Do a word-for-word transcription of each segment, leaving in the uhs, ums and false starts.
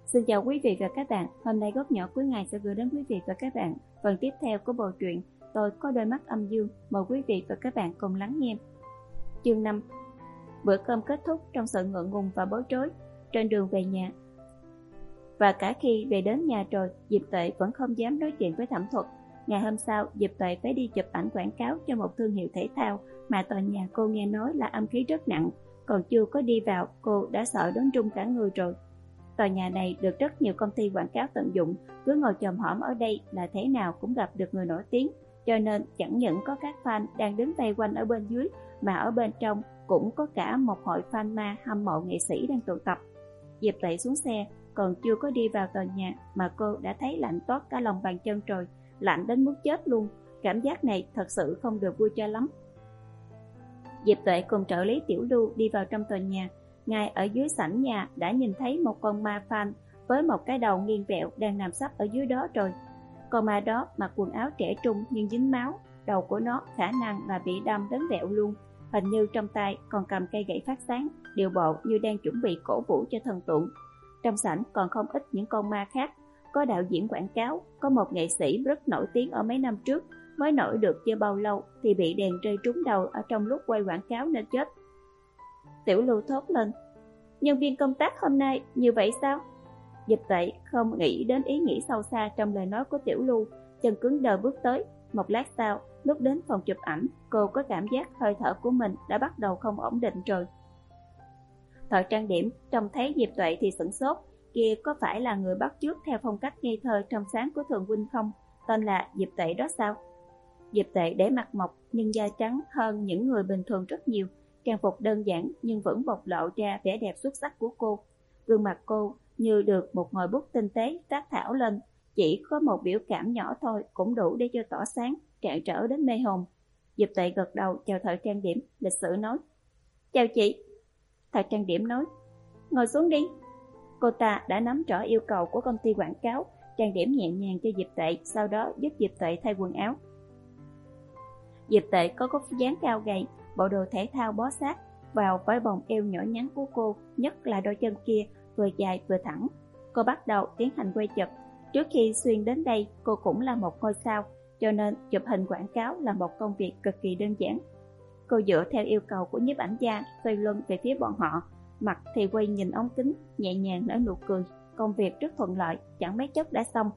Xin chào quý vị và các bạn, hôm nay Góc Nhỏ Cuối Ngày sẽ gửi đến quý vị và các bạn phần tiếp theo của bộ truyện Tôi Có Đôi Mắt Âm Dương. Mời quý vị và các bạn cùng lắng nghe. Chương năm. Bữa cơm kết thúc trong sự ngượng ngùng và bối rối trên đường về nhà. Và cả khi về đến nhà rồi, Diệp Tuệ vẫn không dám nói chuyện với Thẩm Thuật. Ngày hôm sau, Diệp Tuệ phải đi chụp ảnh quảng cáo cho một thương hiệu thể thao mà tòa nhà cô nghe nói là âm khí rất nặng. Còn chưa có đi vào, cô đã sợ đến run cả người rồi. Tòa nhà này được rất nhiều công ty quảng cáo tận dụng, cứ ngồi chòm hõm ở đây là thế nào cũng gặp được người nổi tiếng, cho nên chẳng những có các fan đang đứng vây quanh ở bên dưới, mà ở bên trong cũng có cả một hội fan ma hâm mộ nghệ sĩ đang tụ tập. Diệp Tuệ xuống xe, còn chưa có đi vào tòa nhà mà cô đã thấy lạnh toát cả lòng bàn chân rồi, lạnh đến muốn chết luôn. Cảm giác này thật sự không được vui cho lắm. Diệp Tuệ cùng trợ lý Tiểu Lưu đi vào trong tòa nhà. Ngay ở dưới sảnh nhà đã nhìn thấy một con ma fan với một cái đầu nghiêng vẹo đang nằm sấp ở dưới đó rồi. Con ma đó mặc quần áo trẻ trung nhưng dính máu, đầu của nó khả năng là bị đâm đến vẹo luôn. Hình như trong tay còn cầm cây gậy phát sáng, điều bộ như đang chuẩn bị cổ vũ cho thần tượng. Trong sảnh còn không ít những con ma khác, có đạo diễn quảng cáo, có một nghệ sĩ rất nổi tiếng ở mấy năm trước, mới nổi được chưa bao lâu thì bị đèn rơi trúng đầu ở trong lúc quay quảng cáo nên chết. Tiểu Lưu thốt lên, nhân viên công tác hôm nay như vậy sao? Diệp Tuệ không nghĩ đến ý nghĩ sâu xa trong lời nói của Tiểu Lưu, chân cứng đờ bước tới. Một lát sau, lúc đến phòng chụp ảnh, cô có cảm giác hơi thở của mình đã bắt đầu không ổn định rồi. Thợ trang điểm trông thấy Diệp Tuệ thì sửng sốt, kia có phải là người bắt chước theo phong cách ngây thơ trong sáng của Thường Huynh không? Tên là Diệp Tuệ đó sao? Diệp Tuệ để mặt mộc nhưng da trắng hơn những người bình thường rất nhiều, trang phục đơn giản nhưng vẫn bộc lộ ra vẻ đẹp xuất sắc của cô. Gương mặt cô như được một ngòi bút tinh tế trát thảo lên, chỉ có một biểu cảm nhỏ thôi cũng đủ để cho tỏa sáng, rạng rỡ đến mê hồn. Diệp Tuệ gật đầu chào thợ trang điểm, lịch sự nói, chào chị. Thợ trang điểm nói, ngồi xuống đi. Cô ta đã nắm rõ yêu cầu của công ty quảng cáo, trang điểm nhẹ nhàng cho Diệp Tuệ, sau đó giúp Diệp Tuệ thay quần áo. Diệp Tuệ có góc dáng cao gầy, bộ đồ thể thao bó sát vào với vòng eo nhỏ nhắn của cô, nhất là đôi chân kia vừa dài vừa thẳng. Cô bắt đầu tiến hành quay chụp. Trước khi xuyên đến đây, cô cũng là một ngôi sao, cho nên chụp hình quảng cáo là một công việc cực kỳ đơn giản. Cô dựa theo yêu cầu của nhiếp ảnh gia, xoay lưng về phía bọn họ, mặt thì quay nhìn ống kính, nhẹ nhàng nở nụ cười. Công việc rất thuận lợi, chẳng mấy chốc đã xong.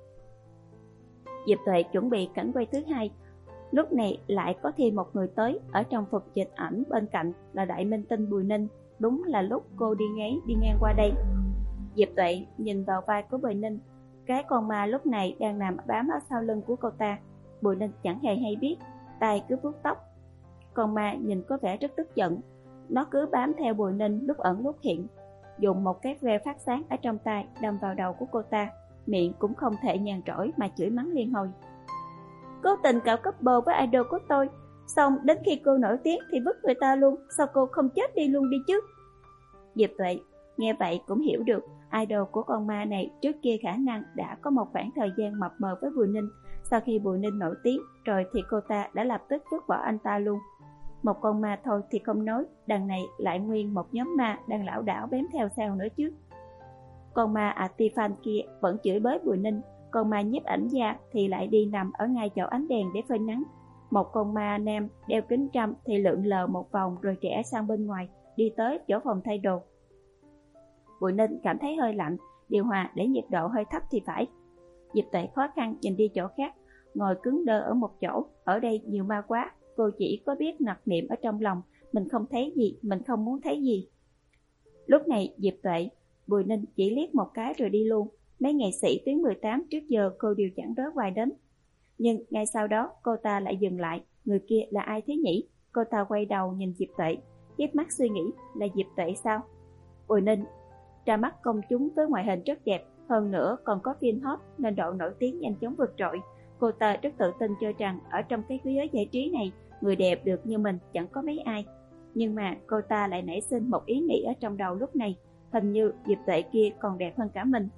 Diệp Tuệ chuẩn bị cảnh quay thứ hai. Lúc này lại có thêm một người tới, ở trong phục dịch ảnh bên cạnh là đại minh tinh Bùi Ninh. Đúng là lúc cô đi ngáy đi ngang qua đây. Diệp Tuệ nhìn vào vai của Bùi Ninh, cái con ma lúc này đang nằm bám ở sau lưng của cô ta. Bùi Ninh chẳng hề hay biết, tay cứ vuốt tóc. Con ma nhìn có vẻ rất tức giận, nó cứ bám theo Bùi Ninh lúc ẩn lúc hiện, dùng một cái ve phát sáng ở trong tay đâm vào đầu của cô ta, miệng cũng không thể nhàn rỗi mà chửi mắng liên hồi. Cố tình cạo couple với idol của tôi, xong đến khi cô nổi tiếng thì vứt người ta luôn, sao cô không chết đi luôn đi chứ? Diệp Tuệ nghe vậy cũng hiểu được idol của con ma này trước kia khả năng đã có một khoảng thời gian mập mờ với Bùi Ninh. Sau khi Bùi Ninh nổi tiếng rồi thì cô ta đã lập tức vứt bỏ anh ta luôn. Một con ma thôi thì không nói, đằng này lại nguyên một nhóm ma đang lảo đảo bám theo sau nữa chứ. Con ma Atifan kia vẫn chửi bới Bùi Ninh, còn ma nhiếp ảnh gia thì lại đi nằm ở ngay chỗ ánh đèn để phơi nắng. Một con ma nam đeo kính râm thì lượn lờ một vòng rồi rẽ sang bên ngoài, đi tới chỗ phòng thay đồ. Bùi Ninh cảm thấy hơi lạnh, điều hòa để nhiệt độ hơi thấp thì phải. Diệp Tuệ khó khăn nhìn đi chỗ khác, ngồi cứng đơ ở một chỗ. Ở đây nhiều ma quá, cô chỉ có biết nặc niệm ở trong lòng, mình không thấy gì, mình không muốn thấy gì. Lúc này Diệp Tuệ, Bùi Ninh chỉ liếc một cái rồi đi luôn. Mấy nghệ sĩ tuyến mười tám trước giờ cô đều chẳng đối hoài đến. Nhưng ngay sau đó cô ta lại dừng lại, người kia là ai thế nhỉ? Cô ta quay đầu nhìn Diệp Tuệ, hiếp mắt suy nghĩ, là Diệp Tuệ sao? Bùi Ninh ra mắt công chúng với ngoại hình rất đẹp, hơn nữa còn có phim hot nên độ nổi tiếng nhanh chóng vượt trội. Cô ta rất tự tin cho rằng ở trong cái giới giải trí này, người đẹp được như mình chẳng có mấy ai. Nhưng mà cô ta lại nảy sinh một ý nghĩ ở trong đầu lúc này, hình như Diệp Tuệ kia còn đẹp hơn cả mình.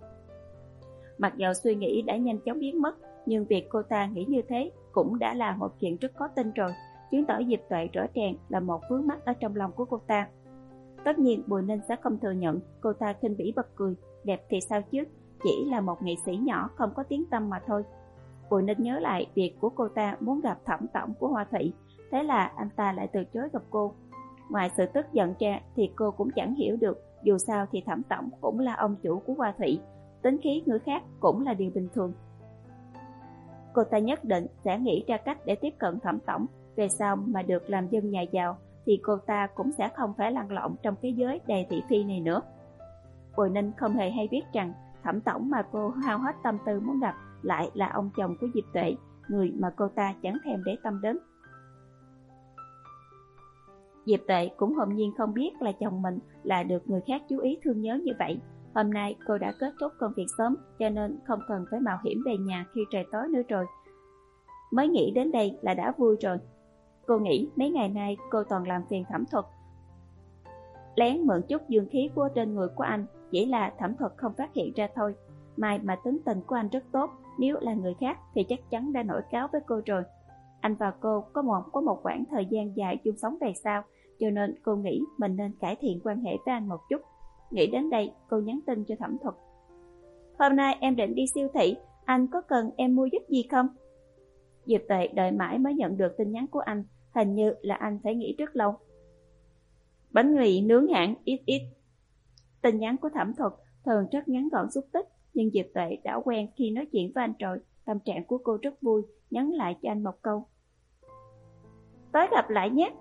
Mặc dù suy nghĩ đã nhanh chóng biến mất, nhưng việc cô ta nghĩ như thế cũng đã là một chuyện rất khó tin rồi, chứng tỏ Diệp Tuệ rõ ràng là một vướng mắc ở trong lòng của cô ta. Tất nhiên Bùi Ninh sẽ không thừa nhận. Cô ta khinh bỉ bật cười. Đẹp thì sao chứ, chỉ là một nghệ sĩ nhỏ không có tiếng tăm mà thôi. Bùi Ninh nhớ lại việc của cô ta muốn gặp thẩm tổng của Hoa Thủy, thế là anh ta lại từ chối gặp cô. Ngoài sự tức giận ra thì cô cũng chẳng hiểu được, dù sao thì thẩm tổng cũng là ông chủ của Hoa Thủy, tính khí người khác cũng là điều bình thường. Cô ta nhất định sẽ nghĩ ra cách để tiếp cận thẩm tổng, về sau mà được làm dân nhà giàu thì cô ta cũng sẽ không phải lăn lộn trong cái giới đầy thị phi này nữa. Bùi Ninh không hề hay biết rằng thẩm tổng mà cô hao hết tâm tư muốn gặp lại là ông chồng của Diệp Tuệ, người mà cô ta chẳng thèm để tâm đến. Diệp Tuệ cũng hồn nhiên không biết là chồng mình là được người khác chú ý thương nhớ như vậy. Hôm nay cô đã kết thúc công việc sớm, cho nên không cần phải mạo hiểm về nhà khi trời tối nữa rồi. Mới nghĩ đến đây là đã vui rồi. Cô nghĩ mấy ngày nay cô toàn làm phiền Thẩm Thuật, lén mượn chút dương khí của trên người của anh, chỉ là Thẩm Thuật không phát hiện ra thôi. May mà tính tình của anh rất tốt, nếu là người khác thì chắc chắn đã nổi cáo với cô rồi. Anh và cô có một có một khoảng thời gian dài chung sống về sau, cho nên cô nghĩ mình nên cải thiện quan hệ với anh một chút. Nghĩ đến đây, cô nhắn tin cho Thẩm Thuật. Hôm nay em định đi siêu thị, anh có cần em mua giúp gì không? Diệp Tuệ đợi mãi mới nhận được tin nhắn của anh, hình như là anh phải nghĩ rất lâu. Bánh mì nướng hãng ít ít. Tin nhắn của Thẩm Thuật thường rất ngắn gọn xúc tích, nhưng Diệp Tuệ đã quen khi nói chuyện với anh rồi, tâm trạng của cô rất vui, nhắn lại cho anh một câu. Tới gặp lại nhé.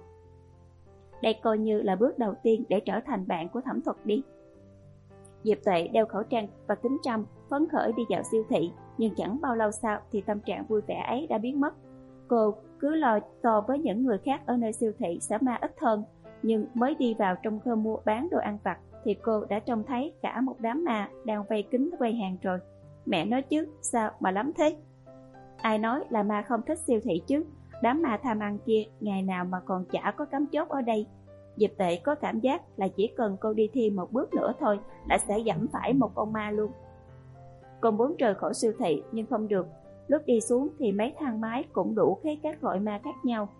Đây coi như là bước đầu tiên để trở thành bạn của Thẩm Thuật đi. Diệp Tuệ đeo khẩu trang và kính trâm, phấn khởi đi dạo siêu thị, nhưng chẳng bao lâu sau thì tâm trạng vui vẻ ấy đã biến mất. Cô cứ lo so với những người khác ở nơi siêu thị sẽ ma ít hơn, nhưng mới đi vào trong kho mua bán đồ ăn vặt thì cô đã trông thấy cả một đám ma đang vây kín quầy hàng rồi. Mẹ nói chứ, sao mà lắm thế? Ai nói là ma không thích siêu thị chứ? Đám ma tham ăn kia ngày nào mà còn chả có cắm chốt ở đây. Diệp Tuệ có cảm giác là chỉ cần cô đi thêm một bước nữa thôi là sẽ dẫm phải một con ma luôn. Cô muốn rời khỏi siêu thị nhưng không được. Lúc đi xuống thì mấy thang máy cũng đủ thấy các loại ma khác nhau.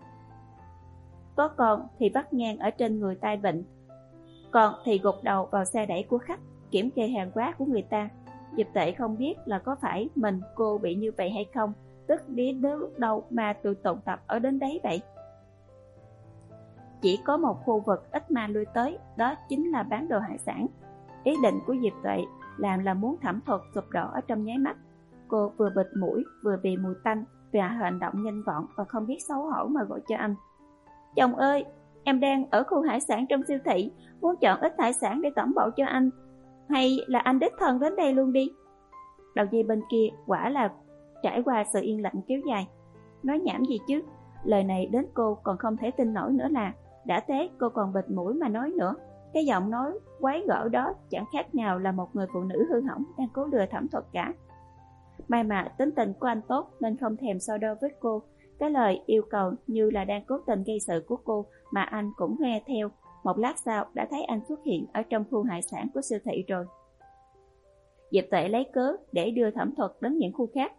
Có con thì vắt ngang ở trên người tai vịn, còn thì gục đầu vào xe đẩy của khách, kiểm kê hàng hóa của người ta. Diệp Tuệ không biết là có phải mình cô bị như vậy hay không, tức đến lúc đâu mà tụ tụ tập ở đến đấy vậy. Chỉ có một khu vực ít ma lui tới, đó chính là bán đồ hải sản. Ý định của Diệp Tuệ làm là muốn Thẩm Thuật sụp đổ ở trong nháy mắt. Cô vừa bịt mũi, vừa bị mùi tanh, và hành động nhanh gọn và không biết xấu hổ mà gọi cho anh. Chồng ơi, em đang ở khu hải sản trong siêu thị, muốn chọn ít hải sản để tẩm bổ cho anh. Hay là anh đích thân đến đây luôn đi. Đầu dây bên kia quả là trải qua sự yên lặng kéo dài. Nói nhảm gì chứ, lời này đến cô còn không thể tin nổi nữa là. Đã thế cô còn bịt mũi mà nói nữa. Cái giọng nói quái gở đó chẳng khác nào là một người phụ nữ hư hỏng đang cố lừa Thẩm Thuật cả. May mà tính tình của anh tốt nên không thèm so đo với cô. Cái lời yêu cầu như là đang cố tình gây sự của cô mà anh cũng nghe theo. Một lát sau đã thấy anh xuất hiện ở trong khu hải sản của siêu thị rồi. Diệp Tuệ lấy cớ để đưa Thẩm Thuật đến những khu khác.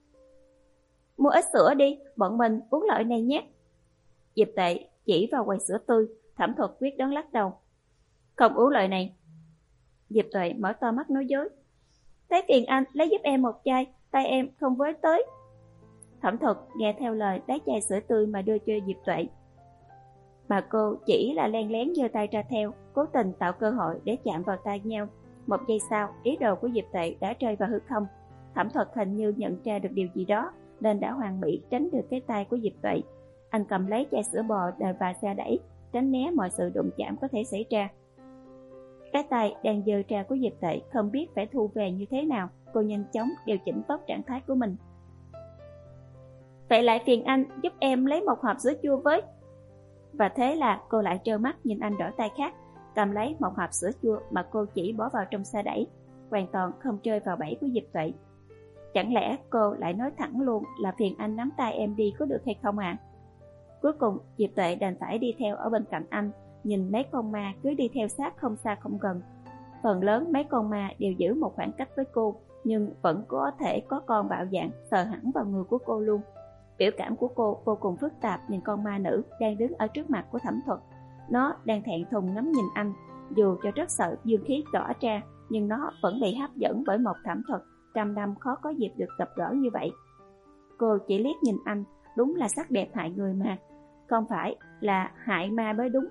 Mua ít sữa đi, bọn mình uống loại này nhé. Diệp Tuệ chỉ vào quầy sữa tươi. Thẩm Thuật quyết đoán lắc đầu. Không uống loại này. Diệp Tuệ mở to mắt nói dối. Thế phiền anh lấy giúp em một chai, tay em không với tới. Thẩm Thuật nghe theo lời lấy chai sữa tươi mà đưa cho Diệp Tuệ. Mà cô chỉ là len lén giơ tay ra theo, cố tình tạo cơ hội để chạm vào tay nhau. Một giây sau, ý đồ của Diệp Tuệ đã rơi vào hư không. Thẩm Thuật hình như nhận ra được điều gì đó nên đã hoàn mỹ tránh được cái tay của Diệp Tuệ. Anh cầm lấy chai sữa bò và xe đẩy, tránh né mọi sự đụng chạm có thể xảy ra. Cái tay đang giơ ra của Diệp Tuệ không biết phải thu về như thế nào. Cô nhanh chóng điều chỉnh tốt trạng thái của mình. Vậy lại phiền anh giúp em lấy một hộp sữa chua với. Và thế là cô lại trơ mắt nhìn anh đổi tay khác, cầm lấy một hộp sữa chua mà cô chỉ bỏ vào trong xe đẩy, hoàn toàn không rơi vào bẫy của Diệp Tuệ. Chẳng lẽ cô lại nói thẳng luôn là phiền anh nắm tay em đi có được hay không ạ? À? Cuối cùng Diệp Tuệ đành phải đi theo ở bên cạnh anh, nhìn mấy con ma cứ đi theo sát không xa không gần. Phần lớn mấy con ma đều giữ một khoảng cách với cô, nhưng vẫn có thể có con bạo dạn sờ hẳn vào người của cô luôn. Biểu cảm của cô vô cùng phức tạp nhìn con ma nữ đang đứng ở trước mặt của Thẩm Thuật. Nó đang thẹn thùng ngắm nhìn anh, dù cho rất sợ dương khí tỏa ra, nhưng nó vẫn bị hấp dẫn bởi một thẩm thuật trăm năm khó có dịp được gặp gỡ như vậy. Cô chỉ liếc nhìn anh, đúng là sắc đẹp hại người mà, không phải là hại ma mới đúng.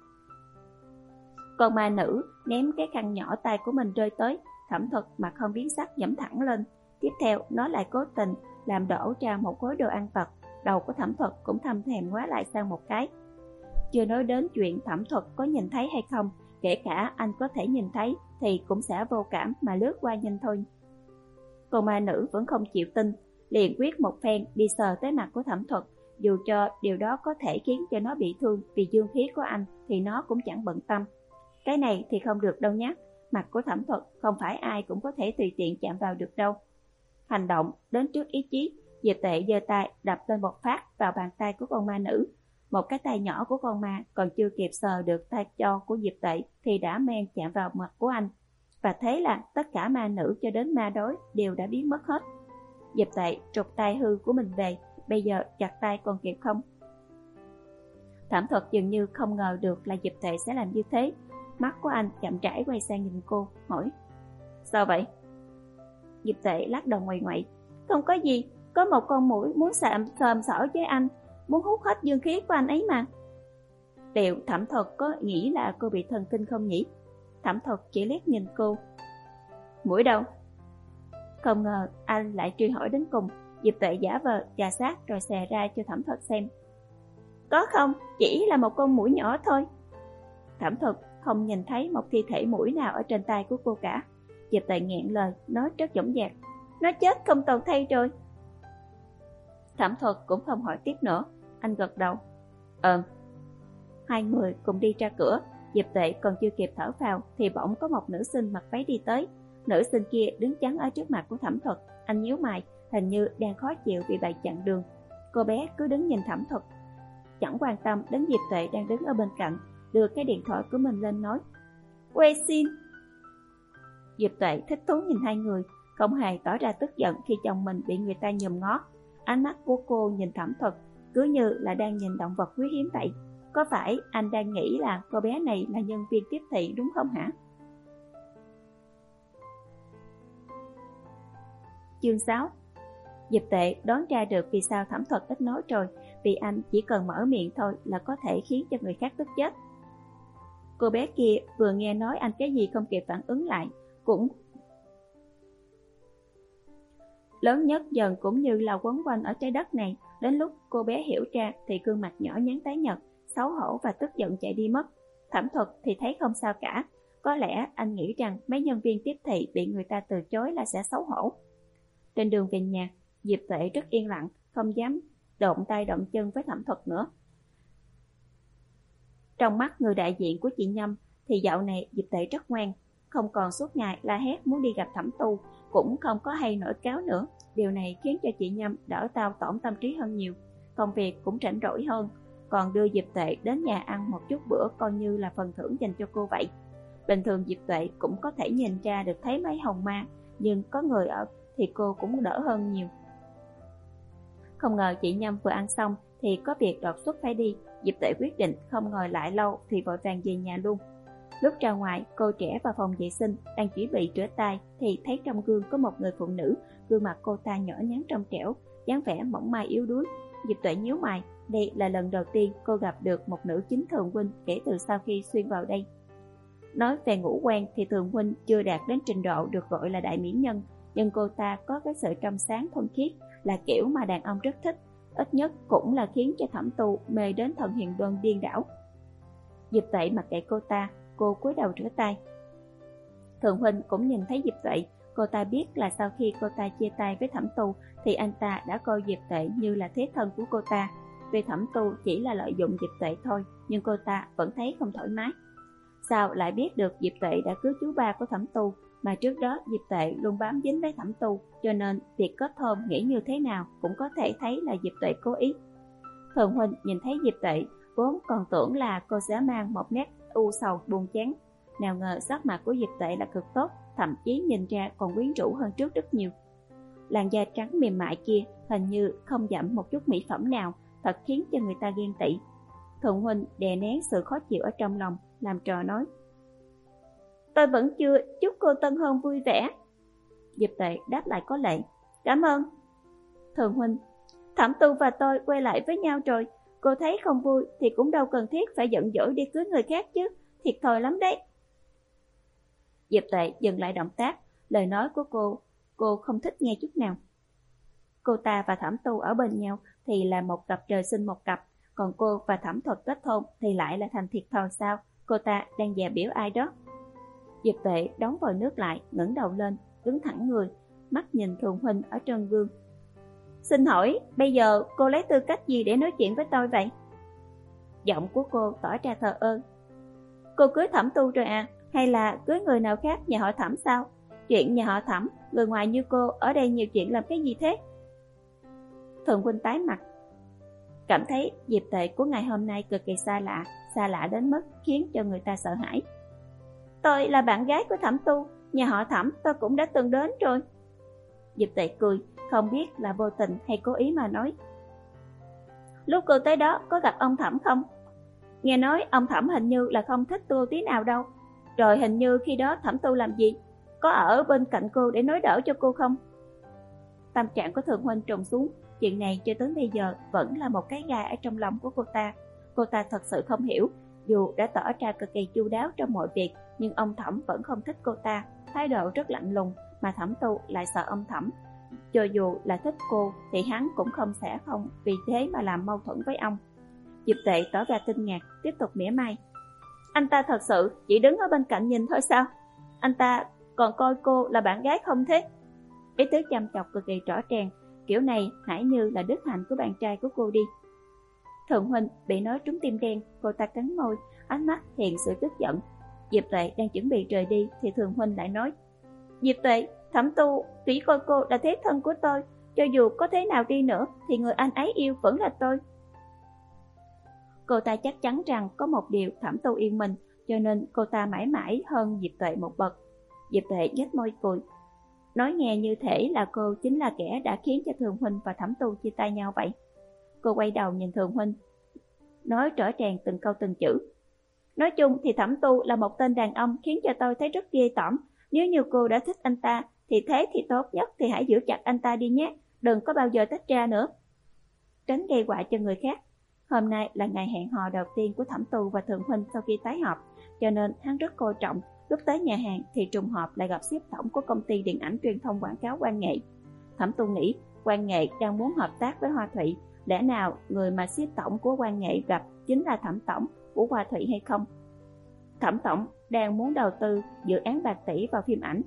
Con ma nữ ném cái khăn nhỏ tay của mình rơi tới, thẩm thuật mà không biến sắc giẫm thẳng lên. Tiếp theo nó lại cố tình làm đổ ra một khối đồ ăn vặt. Đầu của thẩm thuật cũng thâm thèm ngoái lại sang một cái. Chưa nói đến chuyện thẩm thuật có nhìn thấy hay không, kể cả anh có thể nhìn thấy thì cũng sẽ vô cảm mà lướt qua nhanh thôi. Còn ma nữ vẫn không chịu tin, liền quyết một phen đi sờ tới mặt của thẩm thuật. Dù cho điều đó có thể khiến cho nó bị thương vì dương khí của anh thì nó cũng chẳng bận tâm. Cái này thì không được đâu nhé, mặt của thẩm thuật không phải ai cũng có thể tùy tiện chạm vào được đâu. Hành động đến trước ý chí, Diệp Tệ giơ tay đập lên một phát vào bàn tay của con ma nữ. Một cái tay nhỏ của con ma còn chưa kịp sờ được tay cho của Diệp Tệ thì đã men chạm vào mặt của anh. Và thế là tất cả ma nữ cho đến ma đối đều đã biến mất hết. Diệp Tệ trục tay hư của mình về, bây giờ chặt tay còn kịp không? Thẩm thuật dường như không ngờ được là Diệp Tệ sẽ làm như thế. Mắt của anh chậm rãi quay sang nhìn cô, hỏi: Sao vậy? Diệp Tệ lắc đầu ngoại ngoại: Không có gì, có một con muỗi muốn sạm sờm sỡ với anh, muốn hút hết dương khí của anh ấy mà. Liệu thẩm thuật có nghĩ là cô bị thần kinh không nhỉ? Thẩm thuật chỉ liếc nhìn cô. Muỗi đâu? Không ngờ anh lại truy hỏi đến cùng. Diệp Tệ giả vờ chà sát rồi xè ra cho thẩm thuật xem. Có không, chỉ là một con muỗi nhỏ thôi. Thẩm thuật không nhìn thấy một thi thể muỗi nào ở trên tay của cô cả. Diệp Tệ nghẹn lời, nói rất dõng dạc: Nó chết không tồn thay rồi. Thẩm thuật cũng không hỏi tiếp nữa, anh gật đầu. Ờ. Hai người cùng đi ra cửa. Diệp Tệ còn chưa kịp thở phào thì bỗng có một nữ sinh mặc váy đi tới. Nữ sinh kia đứng chắn ở trước mặt của thẩm thuật. Anh nhíu mày, hình như đang khó chịu vì bị chặn đường. Cô bé cứ đứng nhìn thẩm thuật, chẳng quan tâm đến Diệp Tệ đang đứng ở bên cạnh, đưa cái điện thoại của mình lên nói: Quay xin. Diệp Tệ thích thú nhìn hai người, không hề tỏ ra tức giận khi chồng mình bị người ta nhòm ngó. Ánh mắt của cô nhìn thẩm thuật cứ như là đang nhìn động vật quý hiếm vậy. Có phải anh đang nghĩ là cô bé này là nhân viên tiếp thị đúng không hả? Chương sáu. Diệp Tệ đoán ra được vì sao thẩm thuật ít nói rồi, vì anh chỉ cần mở miệng thôi là có thể khiến cho người khác tức chết. Cô bé kia vừa nghe nói anh cái gì không kịp phản ứng lại, cũng lớn nhất dần cũng như là quấn quanh ở trái đất này. Đến lúc cô bé hiểu ra thì gương mặt nhỏ nhắn tái nhợt, xấu hổ và tức giận chạy đi mất. Thẩm thuật thì thấy không sao cả, có lẽ anh nghĩ rằng mấy nhân viên tiếp thị bị người ta từ chối là sẽ xấu hổ. Trên đường về nhà, Diệp Tệ rất yên lặng, không dám động tay động chân với thẩm thuật nữa. Trong mắt người đại diện của chị Nhâm thì dạo này Diệp Tệ rất ngoan, không còn suốt ngày la hét muốn đi gặp thẩm tu, cũng không có hay nổi cáo nữa. Điều này khiến cho chị Nhâm đỡ tao tổn tâm trí hơn nhiều, công việc cũng rảnh rỗi hơn, còn đưa Diệp Tệ đến nhà ăn một chút bữa coi như là phần thưởng dành cho cô vậy. Bình thường Diệp Tệ cũng có thể nhìn ra được thấy mấy hồng ma, nhưng có người ở thì cô cũng đỡ hơn nhiều. Không ngờ chị Nhâm vừa ăn xong thì có việc đột xuất phải đi. Diệp Tệ quyết định không ngồi lại lâu thì vội vàng về nhà luôn. Lúc ra ngoài, cô trẻ vào phòng vệ sinh đang chuẩn bị rửa tay thì thấy trong gương có một người phụ nữ, gương mặt cô ta nhỏ nhắn trong trẻo, dáng vẻ mỏng manh yếu đuối. Diệp Tệ nhíu mày, đây là lần đầu tiên cô gặp được một nữ chính thường huynh kể từ sau khi xuyên vào đây. Nói về ngũ quan thì thường huynh chưa đạt đến trình độ được gọi là đại mỹ nhân, nhưng cô ta có cái sự trong sáng thuần khiết, là kiểu mà đàn ông rất thích, ít nhất cũng là khiến cho thẩm tu mê đến thần hiền đoan điên đảo. Diệp Tệ mặc kệ cô ta, cô cúi đầu rửa tay. Thường huynh cũng nhìn thấy Diệp Tệ, cô ta biết là sau khi cô ta chia tay với thẩm tu thì anh ta đã coi Diệp Tệ như là thế thân của cô ta. Vì thẩm tu chỉ là lợi dụng Diệp Tệ thôi, nhưng cô ta vẫn thấy không thoải mái. Sao lại biết được Diệp Tệ đã cứu chú ba của thẩm tu, mà trước đó Diệp Tệ luôn bám dính với thẩm tu, cho nên việc kết hôn nghĩ như thế nào cũng có thể thấy là Diệp Tệ cố ý. Thường huynh nhìn thấy Diệp Tệ vốn còn tưởng là cô sẽ mang một nét u sầu buồn chán, nào ngờ sắc mặt của Diệp Tệ là cực tốt, thậm chí nhìn ra còn quyến rũ hơn trước rất nhiều. Làn da trắng mềm mại kia hình như không dặm một chút mỹ phẩm nào, thật khiến cho người ta ghen tị. Thuận huynh đè nén sự khó chịu ở trong lòng, làm trò nói: Tôi vẫn chưa chúc cô tân hôn vui vẻ. Diệp Tuệ đáp lại có lệ: Cảm ơn. Thuận huynh: Thẩm Tu và tôi quay lại với nhau rồi, cô thấy không vui thì cũng đâu cần thiết phải giận dỗi đi cưới người khác chứ, thiệt thòi lắm đấy. Diệp Tuệ dừng lại động tác, lời nói của cô, cô không thích nghe chút nào. Cô ta và Thẩm Tu ở bên nhau thì là một cặp trời sinh một cặp, còn cô và Thẩm Thuật kết hôn thì lại là thành thiệt thòi sao? Cô ta đang dè biểu ai đó? Diệp Tuệ đóng vòi nước lại, ngẩng đầu lên, đứng thẳng người, mắt nhìn Thuận huynh ở trên gương. Xin hỏi, bây giờ cô lấy tư cách gì để nói chuyện với tôi vậy? Giọng của cô tỏ ra thờ ơ. Cô cưới Thẩm Tu rồi à? Hay là cưới người nào khác nhà họ Thẩm sao? Chuyện nhà họ Thẩm, người ngoài như cô ở đây nhiều chuyện làm cái gì thế? Thuận huynh tái mặt, cảm thấy Diệp Tuệ của ngày hôm nay cực kỳ xa lạ, xa lạ đến mức khiến cho người ta sợ hãi. Tôi là bạn gái của Thẩm Tu, nhà họ Thẩm tôi cũng đã từng đến rồi. Diệp Tuệ cười, không biết là vô tình hay cố ý mà nói. Lúc cô tới đó có gặp ông Thẩm không? Nghe nói ông Thẩm hình như là không thích cô tí nào đâu. Rồi hình như khi đó Thẩm Tu làm gì? Có ở bên cạnh cô để nói đỡ cho cô không? Tâm trạng của Thường huynh trùng xuống. Chuyện này cho tới bây giờ vẫn là một cái gai ở trong lòng của cô ta. Cô ta thật sự không hiểu, dù đã tỏ ra cực kỳ chu đáo trong mọi việc, nhưng ông Thẩm vẫn không thích cô ta, thái độ rất lạnh lùng, mà Thẩm Tu lại sợ ông Thẩm. Cho dù là thích cô thì hắn cũng không sẽ không vì thế mà làm mâu thuẫn với ông. Diệp Tuệ tỏ ra kinh ngạc, tiếp tục mỉa mai. Anh ta thật sự chỉ đứng ở bên cạnh nhìn thôi sao? Anh ta còn coi cô là bạn gái không thế? Ý tứ chăm chọc cực kỳ rõ ràng, kiểu này hãy như là đức hạnh của bạn trai của cô đi. Thuận huynh bị nói trúng tim đen, cô ta cắn môi, ánh mắt hiện sự tức giận. Diệp Tuệ đang chuẩn bị rời đi thì Thường huynh lại nói: Diệp Tuệ, Thẩm Tu chỉ coi cô là thế thân của tôi, cho dù có thế nào đi nữa thì người anh ấy yêu vẫn là tôi. Cô ta chắc chắn rằng có một điều Thẩm Tu yêu mình, cho nên cô ta mãi mãi hơn Diệp Tuệ một bậc. Diệp Tuệ nhếch môi cười, nói nghe như thể là cô chính là kẻ đã khiến cho Thường huynh và Thẩm Tu chia tay nhau vậy. Cô quay đầu nhìn Thường huynh, nói rõ ràng từng câu từng chữ. Nói chung thì Thẩm Tu là một tên đàn ông khiến cho tôi thấy rất ghê tởm. Nếu như cô đã thích anh ta thì thế thì tốt nhất thì hãy giữ chặt anh ta đi nhé, đừng có bao giờ tách ra nữa, tránh gây họa cho người khác. Hôm nay là ngày hẹn hò đầu tiên của Thẩm Tu và Thường huynh sau khi tái họp, cho nên hắn rất coi trọng. Lúc tới nhà hàng thì trùng hợp lại gặp sếp tổng của công ty điện ảnh truyền thông quảng cáo Quan Nghệ. Thẩm Tu nghĩ Quan Nghệ đang muốn hợp tác với Hoa Thụy, lẽ nào người mà sếp tổng của Quan Nghệ gặp chính là Thẩm tổng của Hoa Thụy hay không? Thẩm tổng đang muốn đầu tư dự án bạc tỷ vào phim ảnh.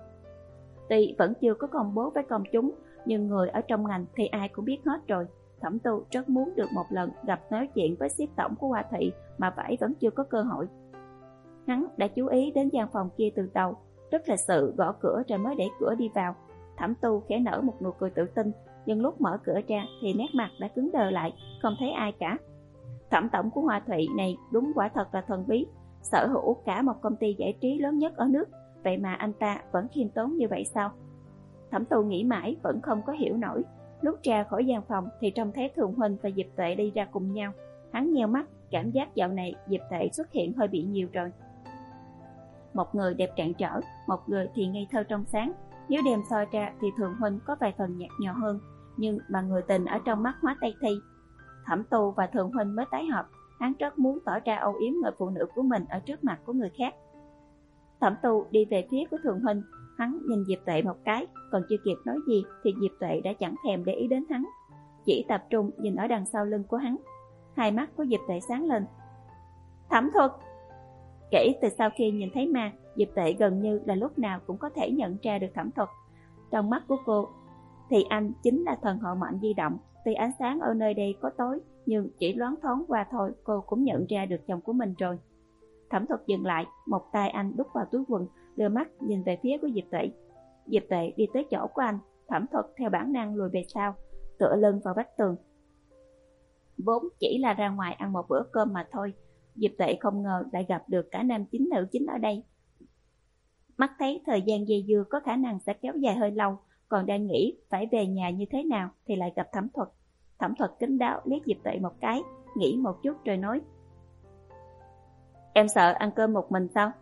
Tuy vẫn chưa có công bố với công chúng, nhưng người ở trong ngành thì ai cũng biết hết rồi. Thẩm Tu rất muốn được một lần gặp nói chuyện với sếp tổng của Hoa Thụy mà phải vẫn chưa có cơ hội. Hắn đã chú ý đến gian phòng kia từ đầu, rất lịch sự gõ cửa rồi mới để cửa đi vào. Thẩm Tu khẽ nở một nụ cười tự tin, nhưng lúc mở cửa ra thì nét mặt đã cứng đờ lại, không thấy ai cả. Thẩm tổng của Hoa Thụy này đúng quả thật là thần bí, sở hữu cả một công ty giải trí lớn nhất ở nước, vậy mà anh ta vẫn khiêm tốn như vậy sao? Thẩm Tu nghĩ mãi vẫn không có hiểu nổi. Lúc ra khỏi gian phòng thì trông thấy Thường huynh và Diệp Tuệ đi ra cùng nhau. Hắn nheo mắt, cảm giác dạo này Diệp Tuệ xuất hiện hơi bị nhiều rồi. Một người đẹp trạn trở, một người thì ngây thơ trong sáng. Nếu đem soi ra thì Thường huynh có vài phần nhạt nhòa hơn, nhưng mà người tình ở trong mắt hóa Tây Thi. Thẩm Tu và Thường huynh mới tái hợp, hắn rất muốn tỏ ra âu yếm người phụ nữ của mình ở trước mặt của người khác. Thẩm Tu đi về phía của Thường huynh, hắn nhìn Diệp Tuệ một cái, còn chưa kịp nói gì thì Diệp Tuệ đã chẳng thèm để ý đến hắn, chỉ tập trung nhìn ở đằng sau lưng của hắn. Hai mắt của Diệp Tuệ sáng lên. Thẩm Thuật. Kể từ sau khi nhìn thấy ma, Diệp Tuệ gần như là lúc nào cũng có thể nhận ra được Thẩm Thuật. Trong mắt của cô thì anh chính là thần hộ mệnh di động. Tuy ánh sáng ở nơi đây có tối, nhưng chỉ loáng thoáng qua thôi cô cũng nhận ra được chồng của mình rồi. Thẩm Thuật dừng lại, một tay anh đút vào túi quần, đưa mắt nhìn về phía của Diệp Tuệ. Diệp Tuệ đi tới chỗ của anh, Thẩm Thuật theo bản năng lùi về sau, tựa lưng vào vách tường. Vốn chỉ là ra ngoài ăn một bữa cơm mà thôi, Diệp Tuệ không ngờ lại gặp được cả nam chính nữ chính ở đây. Mắt thấy thời gian dây dưa có khả năng sẽ kéo dài hơi lâu, còn đang nghĩ phải về nhà như thế nào thì lại gặp Thẩm Thuật. Thẩm Thuật kín đáo liếc Diệp Tuệ một cái, nghĩ một chút rồi nói: Em sợ ăn cơm một mình sao?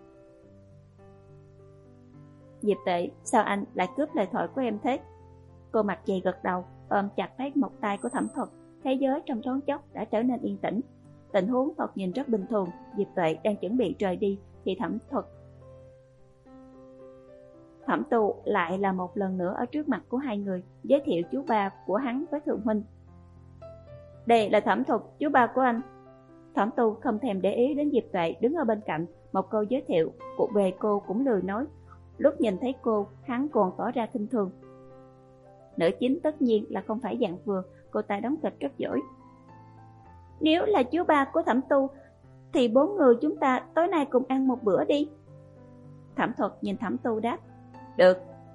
Diệp Tuệ, sao anh lại cướp lời thoại của em thế? Cô mặt dày gật đầu, ôm chặt lấy một tay của Thẩm Thuật. Thế giới trong thoáng chốc đã trở nên yên tĩnh. Tình huống thoạt nhìn rất bình thường. Diệp Tuệ đang chuẩn bị rời đi thì Thẩm Thuật Thẩm Tu lại là một lần nữa ở trước mặt của hai người, giới thiệu chú ba của hắn với Thường huynh. Đây là Thẩm Thuật, chú ba của anh. Thẩm Tu không thèm để ý đến Diệp Tuệ đứng ở bên cạnh, một câu giới thiệu cụ về cô cũng lười nói. Lúc nhìn thấy cô, hắn còn tỏ ra khinh thường. Nữ chính tất nhiên là không phải dạng vừa, cô ta đóng kịch rất giỏi. Nếu là chú ba của Thẩm Tu thì bốn người chúng ta tối nay cùng ăn một bữa đi. Thẩm Thuật nhìn Thẩm Tu đáp: Được.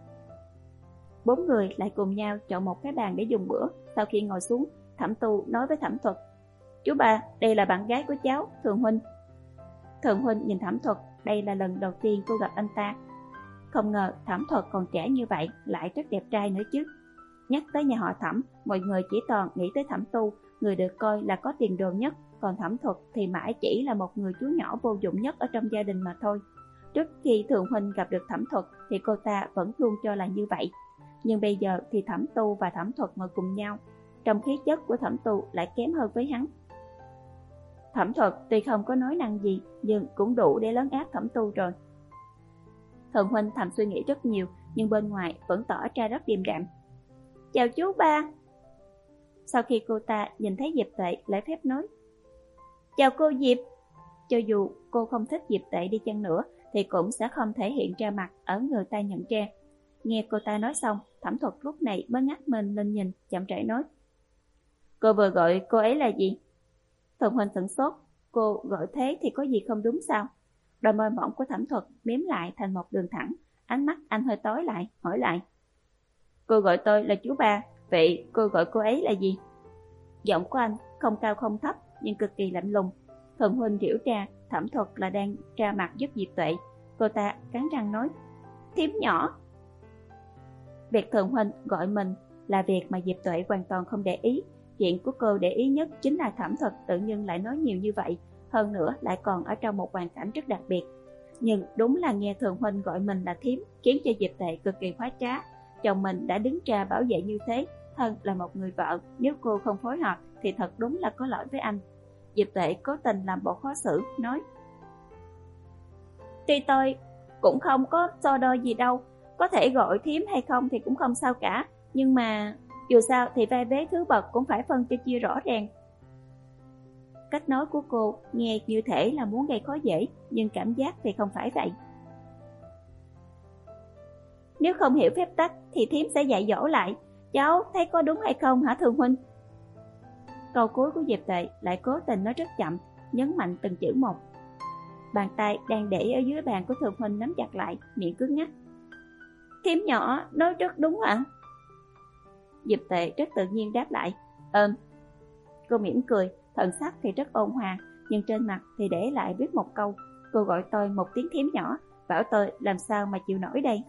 Bốn người lại cùng nhau chọn một cái bàn để dùng bữa. Sau khi ngồi xuống, Thẩm Tu nói với Thẩm Thuật: Chú ba, đây là bạn gái của cháu, Thường huynh. Thường huynh nhìn Thẩm Thuật, đây là lần đầu tiên cô gặp anh ta. Không ngờ Thẩm Thuật còn trẻ như vậy, lại rất đẹp trai nữa chứ. Nhắc tới nhà họ Thẩm, mọi người chỉ toàn nghĩ tới Thẩm Tu, người được coi là có tiền đồ nhất, còn Thẩm Thuật thì mãi chỉ là một người chú nhỏ vô dụng nhất ở trong gia đình mà thôi. Trước khi Thường huynh gặp được Thẩm Thuật thì cô ta vẫn luôn cho là như vậy. Nhưng bây giờ thì Thẩm Tu và Thẩm Thuật ngồi cùng nhau, trong khí chất của Thẩm Tu lại kém hơn với hắn. Thẩm Thuật tuy không có nói năng gì, nhưng cũng đủ để lấn áp Thẩm Tu rồi. Thường huynh thầm suy nghĩ rất nhiều, nhưng bên ngoài vẫn tỏ ra rất điềm đạm. Chào chú ba. Sau khi cô ta nhìn thấy Diệp Tuệ, lễ phép nói: Chào cô Diệp. Cho dù cô không thích Diệp Tuệ đi chăng nữa thì cũng sẽ không thể hiện ra mặt ở người ta nhận ra. Nghe cô ta nói xong, Thẩm Thuật lúc này mới ngắt mình lên nhìn, chậm rãi nói: Cô vừa gọi cô ấy là gì? Thường huynh sửng sốt, cô gọi thế thì có gì không đúng sao? Đôi môi mỏng của Thẩm Thuật miếm lại thành một đường thẳng, ánh mắt anh hơi tối lại, hỏi lại: Cô gọi tôi là chú ba, vậy cô gọi cô ấy là gì? Giọng của anh không cao không thấp, nhưng cực kỳ lạnh lùng. Thường huynh hiểu ra Thẩm Thuật là đang ra mặt giúp Diệp Tuệ. Cô ta cắn răng nói: Thím nhỏ. Việc Thường huynh gọi mình là việc mà Diệp Tuệ hoàn toàn không để ý. Chuyện của cô để ý nhất chính là Thẩm Thuật tự nhiên lại nói nhiều như vậy, hơn nữa lại còn ở trong một hoàn cảnh rất đặc biệt. Nhưng đúng là nghe Thường huynh gọi mình là thím khiến cho Diệp Tuệ cực kỳ khoái trá. Chồng mình đã đứng ra bảo vệ như thế, thân là một người vợ, nếu cô không phối hợp thì thật đúng là có lỗi với anh. Diệp Tuệ cố tình làm bộ khó xử, nói: Tuy tôi cũng không có so đo gì đâu, có thể gọi thím hay không thì cũng không sao cả, nhưng mà dù sao thì vai vế thứ bậc cũng phải phân cho chia rõ ràng. Cách nói của cô nghe như thể là muốn gây khó dễ, nhưng cảm giác thì không phải vậy. Nếu không hiểu phép tắc thì thím sẽ dạy dỗ lại, cháu thấy có đúng hay không hả Thường huynh? Câu cuối của Diệp Tuệ lại cố tình nói rất chậm, nhấn mạnh từng chữ một. Bàn tay đang để ở dưới bàn của Thường huynh nắm chặt lại, miệng cứng ngắc. Thím nhỏ nói rất đúng ạ. Diệp Tuệ rất tự nhiên đáp lại: Ừm. Cô mỉm cười, thần sắc thì rất ôn hòa, nhưng trên mặt thì để lại viết một câu: Cô gọi tôi một tiếng thím nhỏ, bảo tôi làm sao mà chịu nổi đây.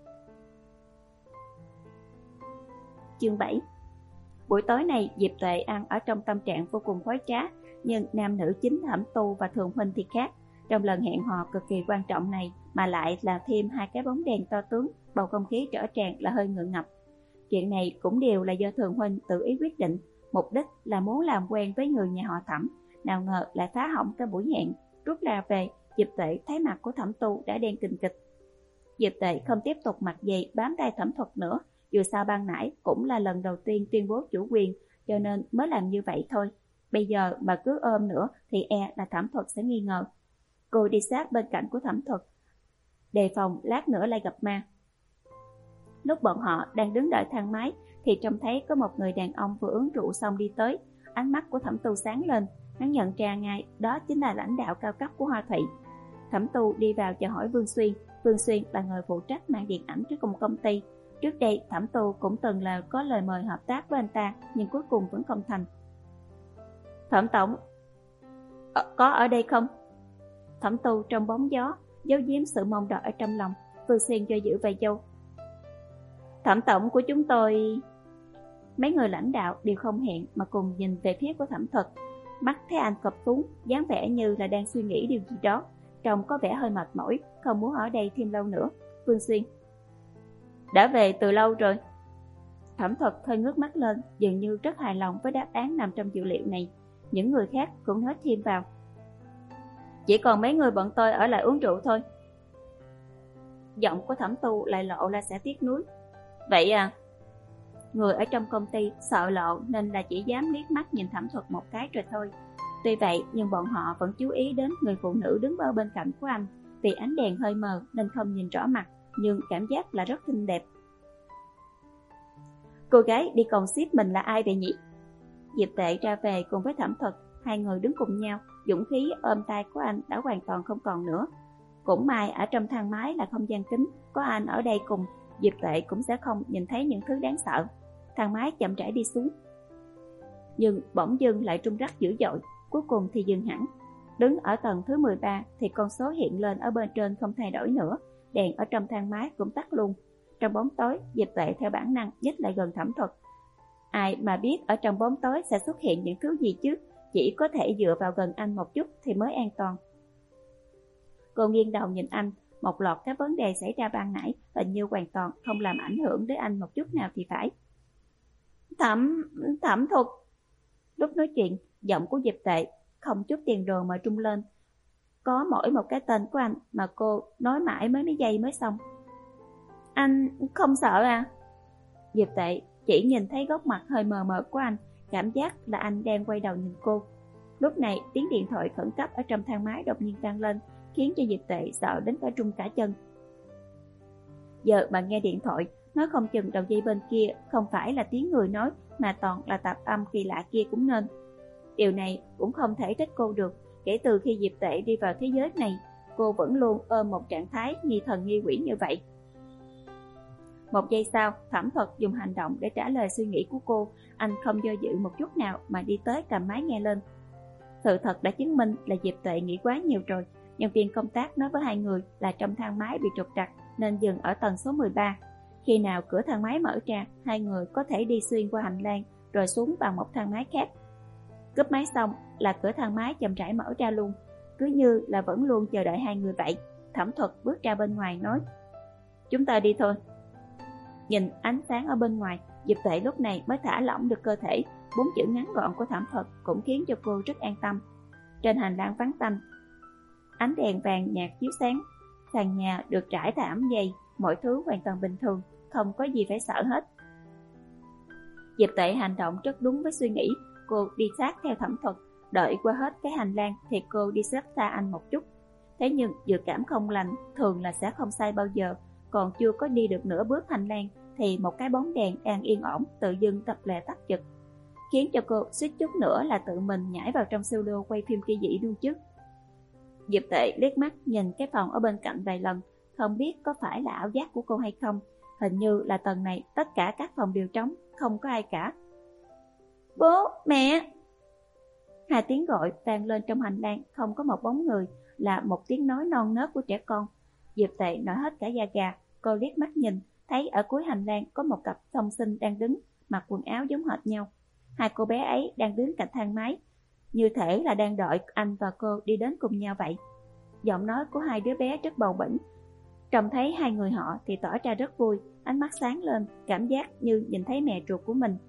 Chương bảy. Buổi tối này Diệp Tuệ ăn ở trong tâm trạng vô cùng khoái trá, nhưng nam nữ chính Thẩm Tu và Thường huynh thì khác. Trong lần hẹn hò cực kỳ quan trọng này mà lại là thêm hai cái bóng đèn to tướng, bầu không khí rõ ràng là hơi ngượng ngập. Chuyện này cũng đều là do Thường huynh tự ý quyết định, mục đích là muốn làm quen với người nhà họ Thẩm, nào ngờ lại phá hỏng cái buổi hẹn. Rút ra về, Diệp Tuệ thấy mặt của Thẩm Tu đã đen kình kịch. Diệp Tuệ không tiếp tục mặt dày bám tay Thẩm Thuật nữa, dù sao ban nãy cũng là lần đầu tiên tuyên bố chủ quyền, cho nên mới làm như vậy thôi. Bây giờ mà cứ ôm nữa thì e là Thẩm Thuật sẽ nghi ngờ. Cô đi sát bên cạnh của Thẩm Thuật, đề phòng lát nữa lại gặp ma. Lúc bọn họ đang đứng đợi thang máy thì trông thấy có một người đàn ông vừa uống rượu xong đi tới. Ánh mắt của Thẩm Tu sáng lên, hắn nhận ra ngay đó chính là lãnh đạo cao cấp của Hoa Thụy. Thẩm Tu đi vào chào hỏi Vương Xuyên. Vương Xuyên là người phụ trách mang điện ảnh trước cùng công ty. Trước đây Thẩm Tu cũng từng là có lời mời hợp tác với anh ta, nhưng cuối cùng vẫn không thành. Thẩm tổng ờ, có ở đây không? Thẩm Tu trong bóng gió giấu giếm sự mong đợi ở trong lòng. Vương Xuyên cho giữ vài dâu. Thẩm tổng của chúng tôi... Mấy người lãnh đạo đều không hẹn mà cùng nhìn về phía của Thẩm Thuật. Mắt thấy anh cụp xuống, dáng vẻ như là đang suy nghĩ điều gì đó, trông có vẻ hơi mệt mỏi, không muốn ở đây thêm lâu nữa. Phương Xuyên: đã về từ lâu rồi. Thẩm Thuật hơi ngước mắt lên, dường như rất hài lòng với đáp án nằm trong dữ liệu này. Những người khác cũng nói thêm vào: chỉ còn mấy người bọn tôi ở lại uống rượu thôi. Giọng của Thẩm Tu lại lộ ra sẽ tiếc nuối. Vậy à? Người ở trong công ty sợ lộ nên là chỉ dám liếc mắt nhìn Thẩm Thuật một cái rồi thôi. Tuy vậy nhưng bọn họ vẫn chú ý đến người phụ nữ đứng ở bên cạnh của anh. Vì ánh đèn hơi mờ nên không nhìn rõ mặt, nhưng cảm giác là rất xinh đẹp. Cô gái đi cùng ship mình là ai vậy nhỉ? Diệp Tệ ra về cùng với Thẩm Thuật, hai người đứng cùng nhau, dũng khí ôm tay của anh đã hoàn toàn không còn nữa. Cũng may ở trong thang máy là không gian kính, có anh ở đây cùng, Diệp Tệ cũng sẽ không nhìn thấy những thứ đáng sợ. Thang máy chậm rãi đi xuống, nhưng bỗng dưng lại rung rắc dữ dội, cuối cùng thì dừng hẳn. Đứng ở tầng thứ mười ba thì con số hiện lên ở bên trên không thay đổi nữa, đèn ở trong thang máy cũng tắt luôn. Trong bóng tối, Diệp Tệ theo bản năng nhích lại gần Thẩm Thuật. Ai mà biết ở trong bóng tối sẽ xuất hiện những thứ gì chứ, chỉ có thể dựa vào gần anh một chút thì mới an toàn. Cô nghiêng đầu nhìn anh, một loạt các vấn đề xảy ra ban nãy hình như hoàn toàn không làm ảnh hưởng đến anh một chút nào thì phải. Thẩm, Thẩm Thuật. Lúc nói chuyện, giọng của Diệp Tệ không chút tiền đồ mà trung lên. Có mỗi một cái tên của anh mà cô nói mãi mấy mấy giây mới xong. Anh không sợ à? Diệp Tệ chỉ nhìn thấy góc mặt hơi mờ mờ của anh, cảm giác là anh đang quay đầu nhìn cô. Lúc này tiếng điện thoại khẩn cấp ở trong thang máy đột nhiên vang lên, khiến cho Diệp Tệ sợ đến cả run cả chân. Giờ mà nghe điện thoại, nói không chừng đầu dây bên kia không phải là tiếng người nói mà toàn là tạp âm kỳ lạ kia cũng nên. Điều này cũng không thể trách cô được. Kể từ khi Diệp Tệ đi vào thế giới này, cô vẫn luôn ôm một trạng thái nghi thần nghi quỷ như vậy. Một giây sau, Thẩm Thuật dùng hành động để trả lời suy nghĩ của cô. Anh không do dự một chút nào mà đi tới cầm máy nghe lên. Sự thật đã chứng minh là Diệp Tệ nghĩ quá nhiều rồi. Nhân viên công tác nói với hai người là trong thang máy bị trục trặc nên dừng ở tầng số mười ba. Khi nào cửa thang máy mở ra, hai người có thể đi xuyên qua hành lang rồi xuống bằng một thang máy khác. Cúp máy xong là cửa thang máy chậm rãi mở ra luôn, cứ như là vẫn luôn chờ đợi hai người vậy. Thẩm Thuật bước ra bên ngoài nói: chúng ta đi thôi. Nhìn ánh sáng ở bên ngoài, Diệp Tệ lúc này mới thả lỏng được cơ thể. Bốn chữ ngắn gọn của Thẩm Thuật cũng khiến cho cô rất an tâm. Trên hành lang vắng tanh, ánh đèn vàng nhạt chiếu sáng, sàn nhà được trải thảm dày, mọi thứ hoàn toàn bình thường, không có gì phải sợ hết. Diệp Tệ hành động rất đúng với suy nghĩ. Cô đi sát theo Thẩm Thuật, đợi qua hết cái hành lang thì cô đi sát xa anh một chút. Thế nhưng dự cảm không lành thường là sẽ không sai bao giờ. Còn chưa có đi được nửa bước hành lang thì một cái bóng đèn đang yên ổn tự dưng tập lè tắt giật, khiến cho cô suýt chút nữa là tự mình nhảy vào trong studio quay phim kỳ dị luôn chứ. Diệp Tệ liếc mắt nhìn cái phòng ở bên cạnh vài lần, không biết có phải là ảo giác của cô hay không. Hình như là tầng này tất cả các phòng đều trống, không có ai cả. Bố, mẹ! Hai tiếng gọi vang lên trong hành lang, không có một bóng người, là một tiếng nói non nớt của trẻ con. Diệp Tệ nổi hết cả da gà. Cô liếc mắt nhìn, thấy ở cuối hành lang có một cặp song sinh đang đứng, mặc quần áo giống hệt nhau. Hai cô bé ấy đang đứng cạnh thang máy, như thể là đang đợi anh và cô đi đến cùng nhau vậy. Giọng nói của hai đứa bé rất bầu bĩnh. Trông thấy hai người họ thì tỏ ra rất vui, ánh mắt sáng lên, cảm giác như nhìn thấy mẹ ruột của mình.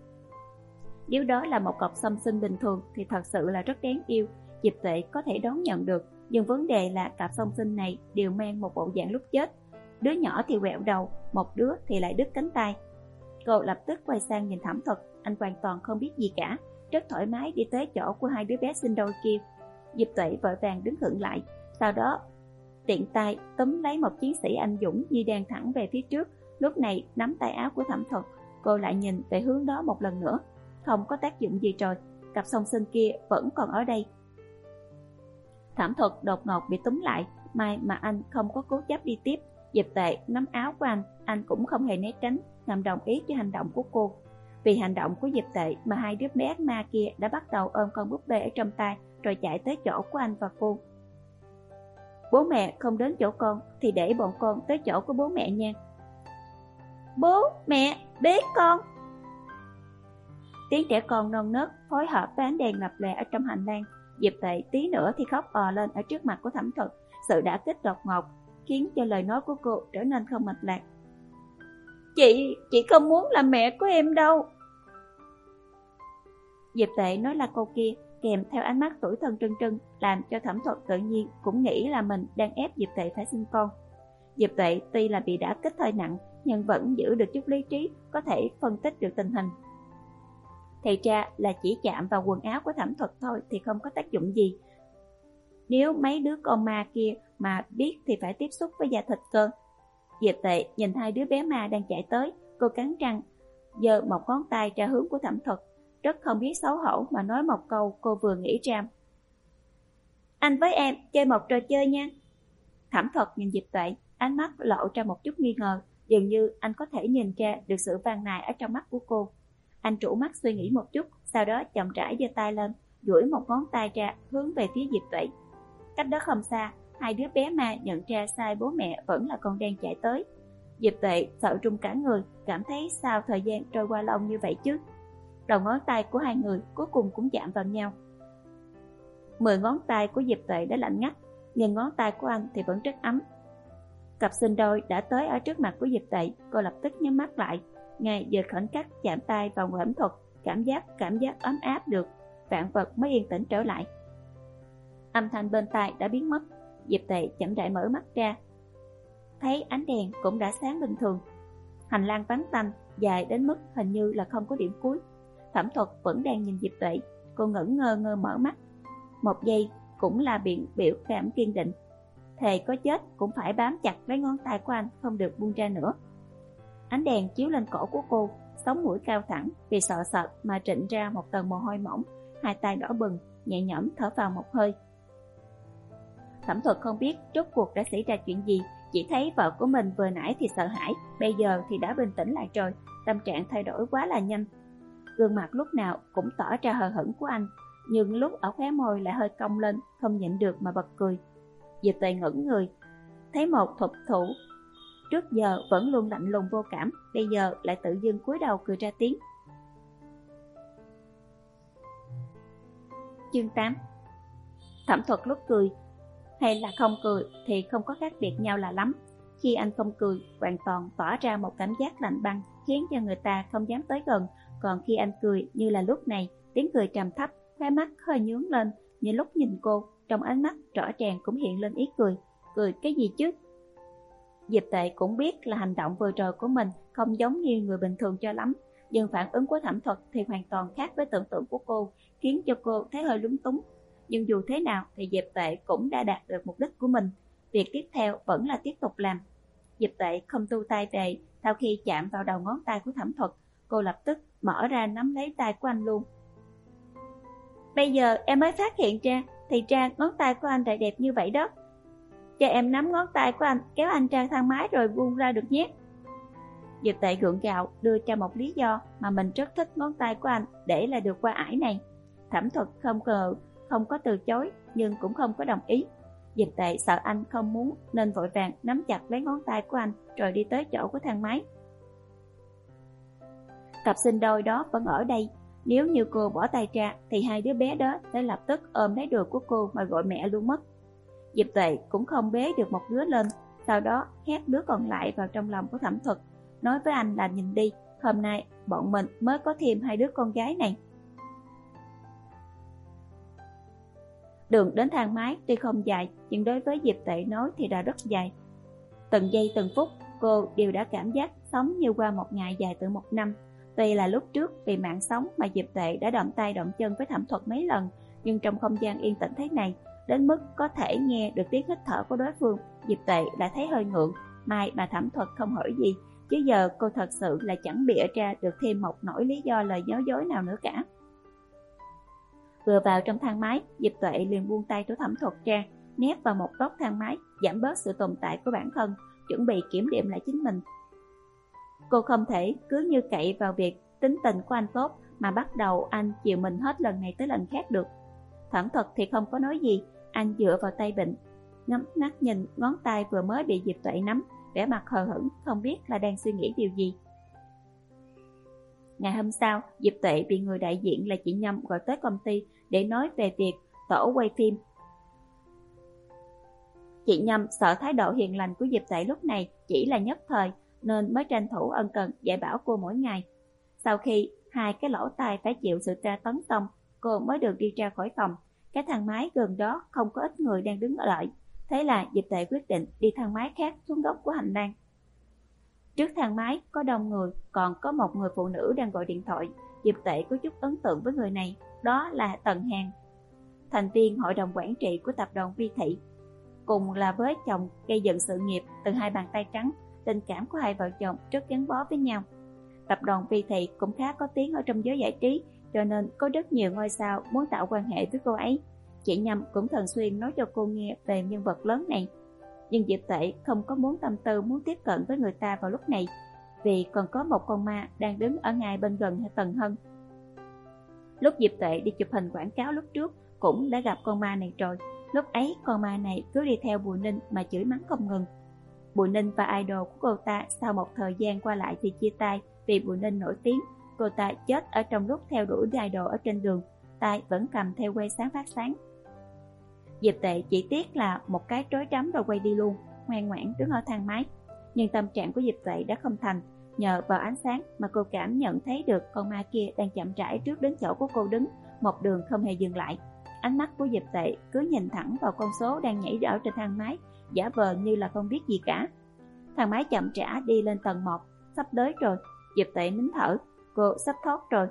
Nếu đó là một cặp song sinh bình thường thì thật sự là rất đáng yêu, Diệp Tệ có thể đón nhận được. Nhưng vấn đề là cặp song sinh này đều mang một bộ dạng lúc chết. Đứa nhỏ thì quẹo đầu, một đứa thì lại đứt cánh tay. Cô lập tức quay sang nhìn Thẩm Thuật, anh hoàn toàn không biết gì cả, rất thoải mái đi tới chỗ của hai đứa bé sinh đôi kia. Diệp Tệ vội vàng đứng khựng lại, sau đó tiện tay túm lấy một chiến sĩ anh dũng như đang thẳng về phía trước. Lúc này nắm tay áo của Thẩm Thuật, cô lại nhìn về hướng đó một lần nữa. Không có tác dụng gì rồi, cặp song sinh kia vẫn còn ở đây. Thẩm Thuật đột ngột bị túm lại, may mà anh không có cố chấp đi tiếp. Diệp Tệ nắm áo của anh, anh cũng không hề né tránh, ngầm đồng ý cho hành động của cô. Vì hành động của Diệp Tệ mà hai đứa bé ma kia đã bắt đầu ôm con búp bê ở trong tay, rồi chạy tới chỗ của anh và cô. Bố mẹ không đến chỗ con thì để bọn con tới chỗ của bố mẹ nha. Bố, mẹ, bế con! Tiếng trẻ con non nớt phối hợp với ánh đèn lập lè ở trong hành lang. Diệp Tệ tí nữa thì khóc ò lên ở trước mặt của Thẩm Thuật. Sự đả kích đột ngột khiến cho lời nói của cô trở nên không mạch lạc. Chị, chị không muốn làm mẹ của em đâu. Diệp Tệ nói là câu kia kèm theo ánh mắt tủi thân trân trân, làm cho Thẩm Thuật tự nhiên cũng nghĩ là mình đang ép Diệp Tệ phải sinh con. Diệp Tệ tuy là bị đả kích hơi nặng, nhưng vẫn giữ được chút lý trí, có thể phân tích được tình hình. Thì ra là chỉ chạm vào quần áo của Thẩm Thuật thôi thì không có tác dụng gì. Nếu mấy đứa con ma kia mà biết thì phải tiếp xúc với da thịt cơ. Diệp Tệ nhìn hai đứa bé ma đang chạy tới, cô cắn răng, giơ một ngón tay ra hướng của Thẩm Thuật, rất không biết xấu hổ mà nói một câu cô vừa nghĩ ra. Anh với em chơi một trò chơi nha. Thẩm Thuật nhìn Diệp Tệ, ánh mắt lộ ra một chút nghi ngờ, dường như anh có thể nhìn ra được sự van nài ở trong mắt của cô. Anh trụ mắt suy nghĩ một chút, sau đó chậm rãi giơ tay lên, duỗi một ngón tay ra hướng về phía Diệp Tệ. Cách đó không xa, hai đứa bé ma nhận ra sai bố mẹ vẫn là con đang chạy tới. Diệp Tệ sợ run cả người, cảm thấy sao thời gian trôi qua lâu như vậy chứ. Đầu ngón tay của hai người cuối cùng cũng chạm vào nhau. Mười ngón tay của Diệp Tệ đã lạnh ngắt, nhưng ngón tay của anh thì vẫn rất ấm. Cặp sinh đôi đã tới ở trước mặt của Diệp Tệ, cô lập tức nhắm mắt lại. Ngay giờ khoảnh khắc chạm tay vào Thẩm Thuật, cảm giác cảm giác ấm áp được, vạn vật mới yên tĩnh trở lại. Âm thanh bên tai đã biến mất, Diệp Tệ chậm rãi mở mắt ra, thấy ánh đèn cũng đã sáng bình thường. Hành lang vắng tanh, dài đến mức hình như là không có điểm cuối. Thẩm Thuật vẫn đang nhìn Diệp Tệ, cô ngẩn ngơ ngơ mở mắt. Một giây cũng là biện biểu cảm kiên định, thề có chết cũng phải bám chặt lấy ngón tay của anh, không được buông ra nữa. Ánh đèn chiếu lên cổ của cô, sống mũi cao thẳng vì sợ sệt mà trịnh ra một tầng mồ hôi mỏng, hai tay đỏ bừng, nhẹ nhõm thở vào một hơi. Thẩm Thuật không biết rốt cuộc đã xảy ra chuyện gì, chỉ thấy vợ của mình vừa nãy thì sợ hãi, bây giờ thì đã bình tĩnh lại rồi, tâm trạng thay đổi quá là nhanh. Gương mặt lúc nào cũng tỏ ra hờ hững của anh, nhưng lúc ở khóe môi lại hơi cong lên, không nhịn được mà bật cười. Diệp Tệ ngẩn người, thấy một thuật thủ trước giờ vẫn luôn lạnh lùng vô cảm, bây giờ lại tự dưng cúi đầu cười ra tiếng. Chương tám. Thẩm Thuật lúc cười hay là không cười thì không có khác biệt nhau là lắm. Khi anh không cười, hoàn toàn tỏa ra một cảm giác lạnh băng, khiến cho người ta không dám tới gần. Còn khi anh cười như là lúc này, tiếng cười trầm thấp, khóe mắt hơi nhướng lên, như lúc nhìn cô, trong ánh mắt rõ ràng cũng hiện lên ý cười. Cười cái gì chứ? Diệp Tệ cũng biết là hành động vừa rồi của mình không giống như người bình thường cho lắm, nhưng phản ứng của Thẩm Thuật thì hoàn toàn khác với tưởng tượng của cô, khiến cho cô thấy hơi lúng túng. Nhưng dù thế nào thì Diệp Tệ cũng đã đạt được mục đích của mình. Việc tiếp theo vẫn là tiếp tục làm. Diệp Tệ không tu tay về, sau khi chạm vào đầu ngón tay của Thẩm Thuật, cô lập tức mở ra nắm lấy tay của anh luôn. Bây giờ em mới phát hiện ra, thì ra ngón tay của anh lại đẹp như vậy đó. Cho em nắm ngón tay của anh, kéo anh ra thang máy rồi buông ra được nhé. Diệp Tệ gượng gạo đưa ra một lý do mà mình rất thích ngón tay của anh để là được qua ải này. Thẩm Thuật không ngờ không có từ chối, nhưng cũng không có đồng ý. Diệp Tệ sợ anh không muốn nên vội vàng nắm chặt lấy ngón tay của anh rồi đi tới chỗ của thang máy. Cặp sinh đôi đó vẫn ở đây, nếu như cô bỏ tay ra thì hai đứa bé đó sẽ lập tức ôm lấy đùi của cô mà gọi mẹ luôn mất. Diệp Tệ cũng không bế được một đứa lên, sau đó hét đứa còn lại vào trong lòng của Thẩm Thuật, nói với anh là nhìn đi, hôm nay bọn mình mới có thêm hai đứa con gái này. Đường đến thang máy tuy không dài, nhưng đối với Diệp Tệ nói thì đã rất dài. Từng giây từng phút, cô đều đã cảm giác sống như qua một ngày dài từ một năm. Tuy là lúc trước vì mạng sống mà Diệp Tệ đã động tay động chân với Thẩm Thuật mấy lần, nhưng trong không gian yên tĩnh thế này, đến mức có thể nghe được tiếng hít thở của đối phương, Diệp Tệ đã thấy hơi ngượng. May mà Thẩm Thuật không hỏi gì, chứ giờ cô thật sự là chẳng bịa ra được thêm một nỗi lý do lời nói dối nào nữa cả. Vừa vào trong thang máy, Diệp Tuệ liền buông tay của Thẩm Thuật ra, nép vào một góc thang máy, giảm bớt sự tồn tại của bản thân, chuẩn bị kiểm điểm lại chính mình. Cô không thể cứ như cậy vào việc tính tình của anh tốt mà bắt đầu anh chịu mình hết lần này tới lần khác được. Thẩm Thuật thì không có nói gì, anh dựa vào tay vịn, ngắm mắt nhìn ngón tay vừa mới bị Diệp Tuệ nắm, vẻ mặt hờ hững, không biết là đang suy nghĩ điều gì. Ngày hôm sau, Diệp Tuệ bị người đại diện là chị Nhâm gọi tới công ty để nói về việc tổ quay phim. Chị Nhâm sợ thái độ hiền lành của Diệp Tuệ lúc này chỉ là nhất thời nên mới tranh thủ ân cần dạy bảo cô mỗi ngày. Sau khi hai cái lỗ tai phải chịu sự tra tấn xong, cô mới được đi ra khỏi phòng. Cái thang máy gần đó không có ít người đang đứng ở đợi. Thế là Diệp Tuệ quyết định đi thang máy khác xuống góc của hành lang. Trước thang máy có đông người, còn có một người phụ nữ đang gọi điện thoại. Diệp Tuệ có chút ấn tượng với người này, đó là Tần Hàn, thành viên hội đồng quản trị của tập đoàn Vi Thị. Cùng là với chồng gây dựng sự nghiệp từ hai bàn tay trắng, tình cảm của hai vợ chồng rất gắn bó với nhau. Tập đoàn Vi Thị cũng khá có tiếng ở trong giới giải trí, cho nên có rất nhiều ngôi sao muốn tạo quan hệ với cô ấy. Chị Nhâm cũng thường xuyên nói cho cô nghe về nhân vật lớn này. Nhưng Diệp Tuệ không có muốn tâm tư muốn tiếp cận với người ta vào lúc này, vì còn có một con ma đang đứng ở ngay bên gần Tần Hân. Lúc Diệp Tuệ đi chụp hình quảng cáo lúc trước cũng đã gặp con ma này rồi. Lúc ấy con ma này cứ đi theo Bùi Ninh mà chửi mắng không ngừng. Bùi Ninh và idol của cô ta sau một thời gian qua lại thì chia tay vì Bùi Ninh nổi tiếng. Cô ta chết ở trong lúc theo đuổi idol ở trên đường, tay vẫn cầm theo que sáng phát sáng. Diệp Tuệ chỉ tiếc là một cái trối trắm rồi quay đi luôn, ngoan ngoãn đứng ở thang máy. Nhưng tâm trạng của Diệp Tuệ đã không thành, nhờ vào ánh sáng mà cô cảm nhận thấy được con ma kia đang chậm rãi trước đến chỗ của cô đứng, một đường không hề dừng lại. Ánh mắt của Diệp Tuệ cứ nhìn thẳng vào con số đang nhảy ở trên thang máy, giả vờ như là không biết gì cả. Thang máy chậm rãi đi lên tầng một, sắp tới rồi. Diệp Tuệ nín thở, cô sắp thoát rồi.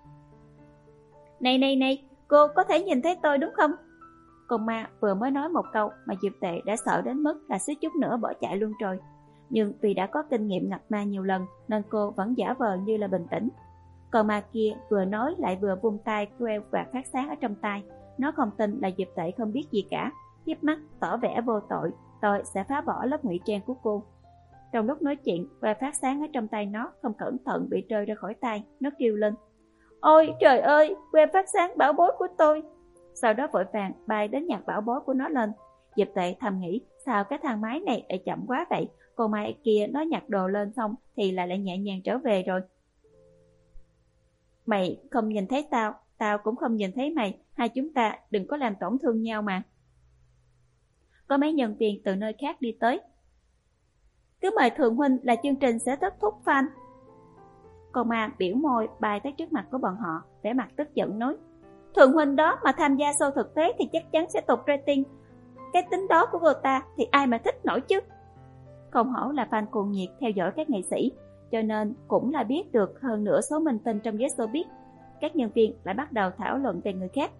Này này này, cô có thể nhìn thấy tôi đúng không? Con ma vừa mới nói một câu mà Diệp Tuệ đã sợ đến mức là suýt chút nữa bỏ chạy luôn rồi. Nhưng vì đã có kinh nghiệm gặp ma nhiều lần nên cô vẫn giả vờ như là bình tĩnh. Con ma kia vừa nói lại vừa vung tay queo quạt phát sáng ở trong tay. Nó không tin là Diệp Tuệ không biết gì cả, hiếp mắt tỏ vẻ vô tội, tôi sẽ phá bỏ lớp ngụy trang của cô. Trong lúc nói chuyện, quạt phát sáng ở trong tay nó không cẩn thận bị rơi ra khỏi tay. Nó kêu lên: Ôi trời ơi, quạt phát sáng bảo bối của tôi! Sau đó vội vàng bay đến nhặt bảo bối của nó lên. Diệp Tuệ thầm nghĩ, sao cái thang máy này lại chậm quá vậy? Con ma kia nó nhặt đồ lên xong thì lại lại nhẹ nhàng trở về rồi. Mày không nhìn thấy tao, tao cũng không nhìn thấy mày, hai chúng ta đừng có làm tổn thương nhau mà. Có mấy nhân viên từ nơi khác đi tới. Cứ mời Thường huynh là chương trình sẽ kết thúc fan. Con ma biểu môi bay tới trước mặt của bọn họ, vẻ mặt tức giận nói: Thường huynh đó mà tham gia show thực tế thì chắc chắn sẽ tụt rating. Cái tính đó của cô ta thì ai mà thích nổi chứ. Không hổ là fan cuồng nhiệt theo dõi các nghệ sĩ, cho nên cũng là biết được hơn nửa số minh tinh trong giới showbiz. Các nhân viên lại bắt đầu thảo luận về người khác.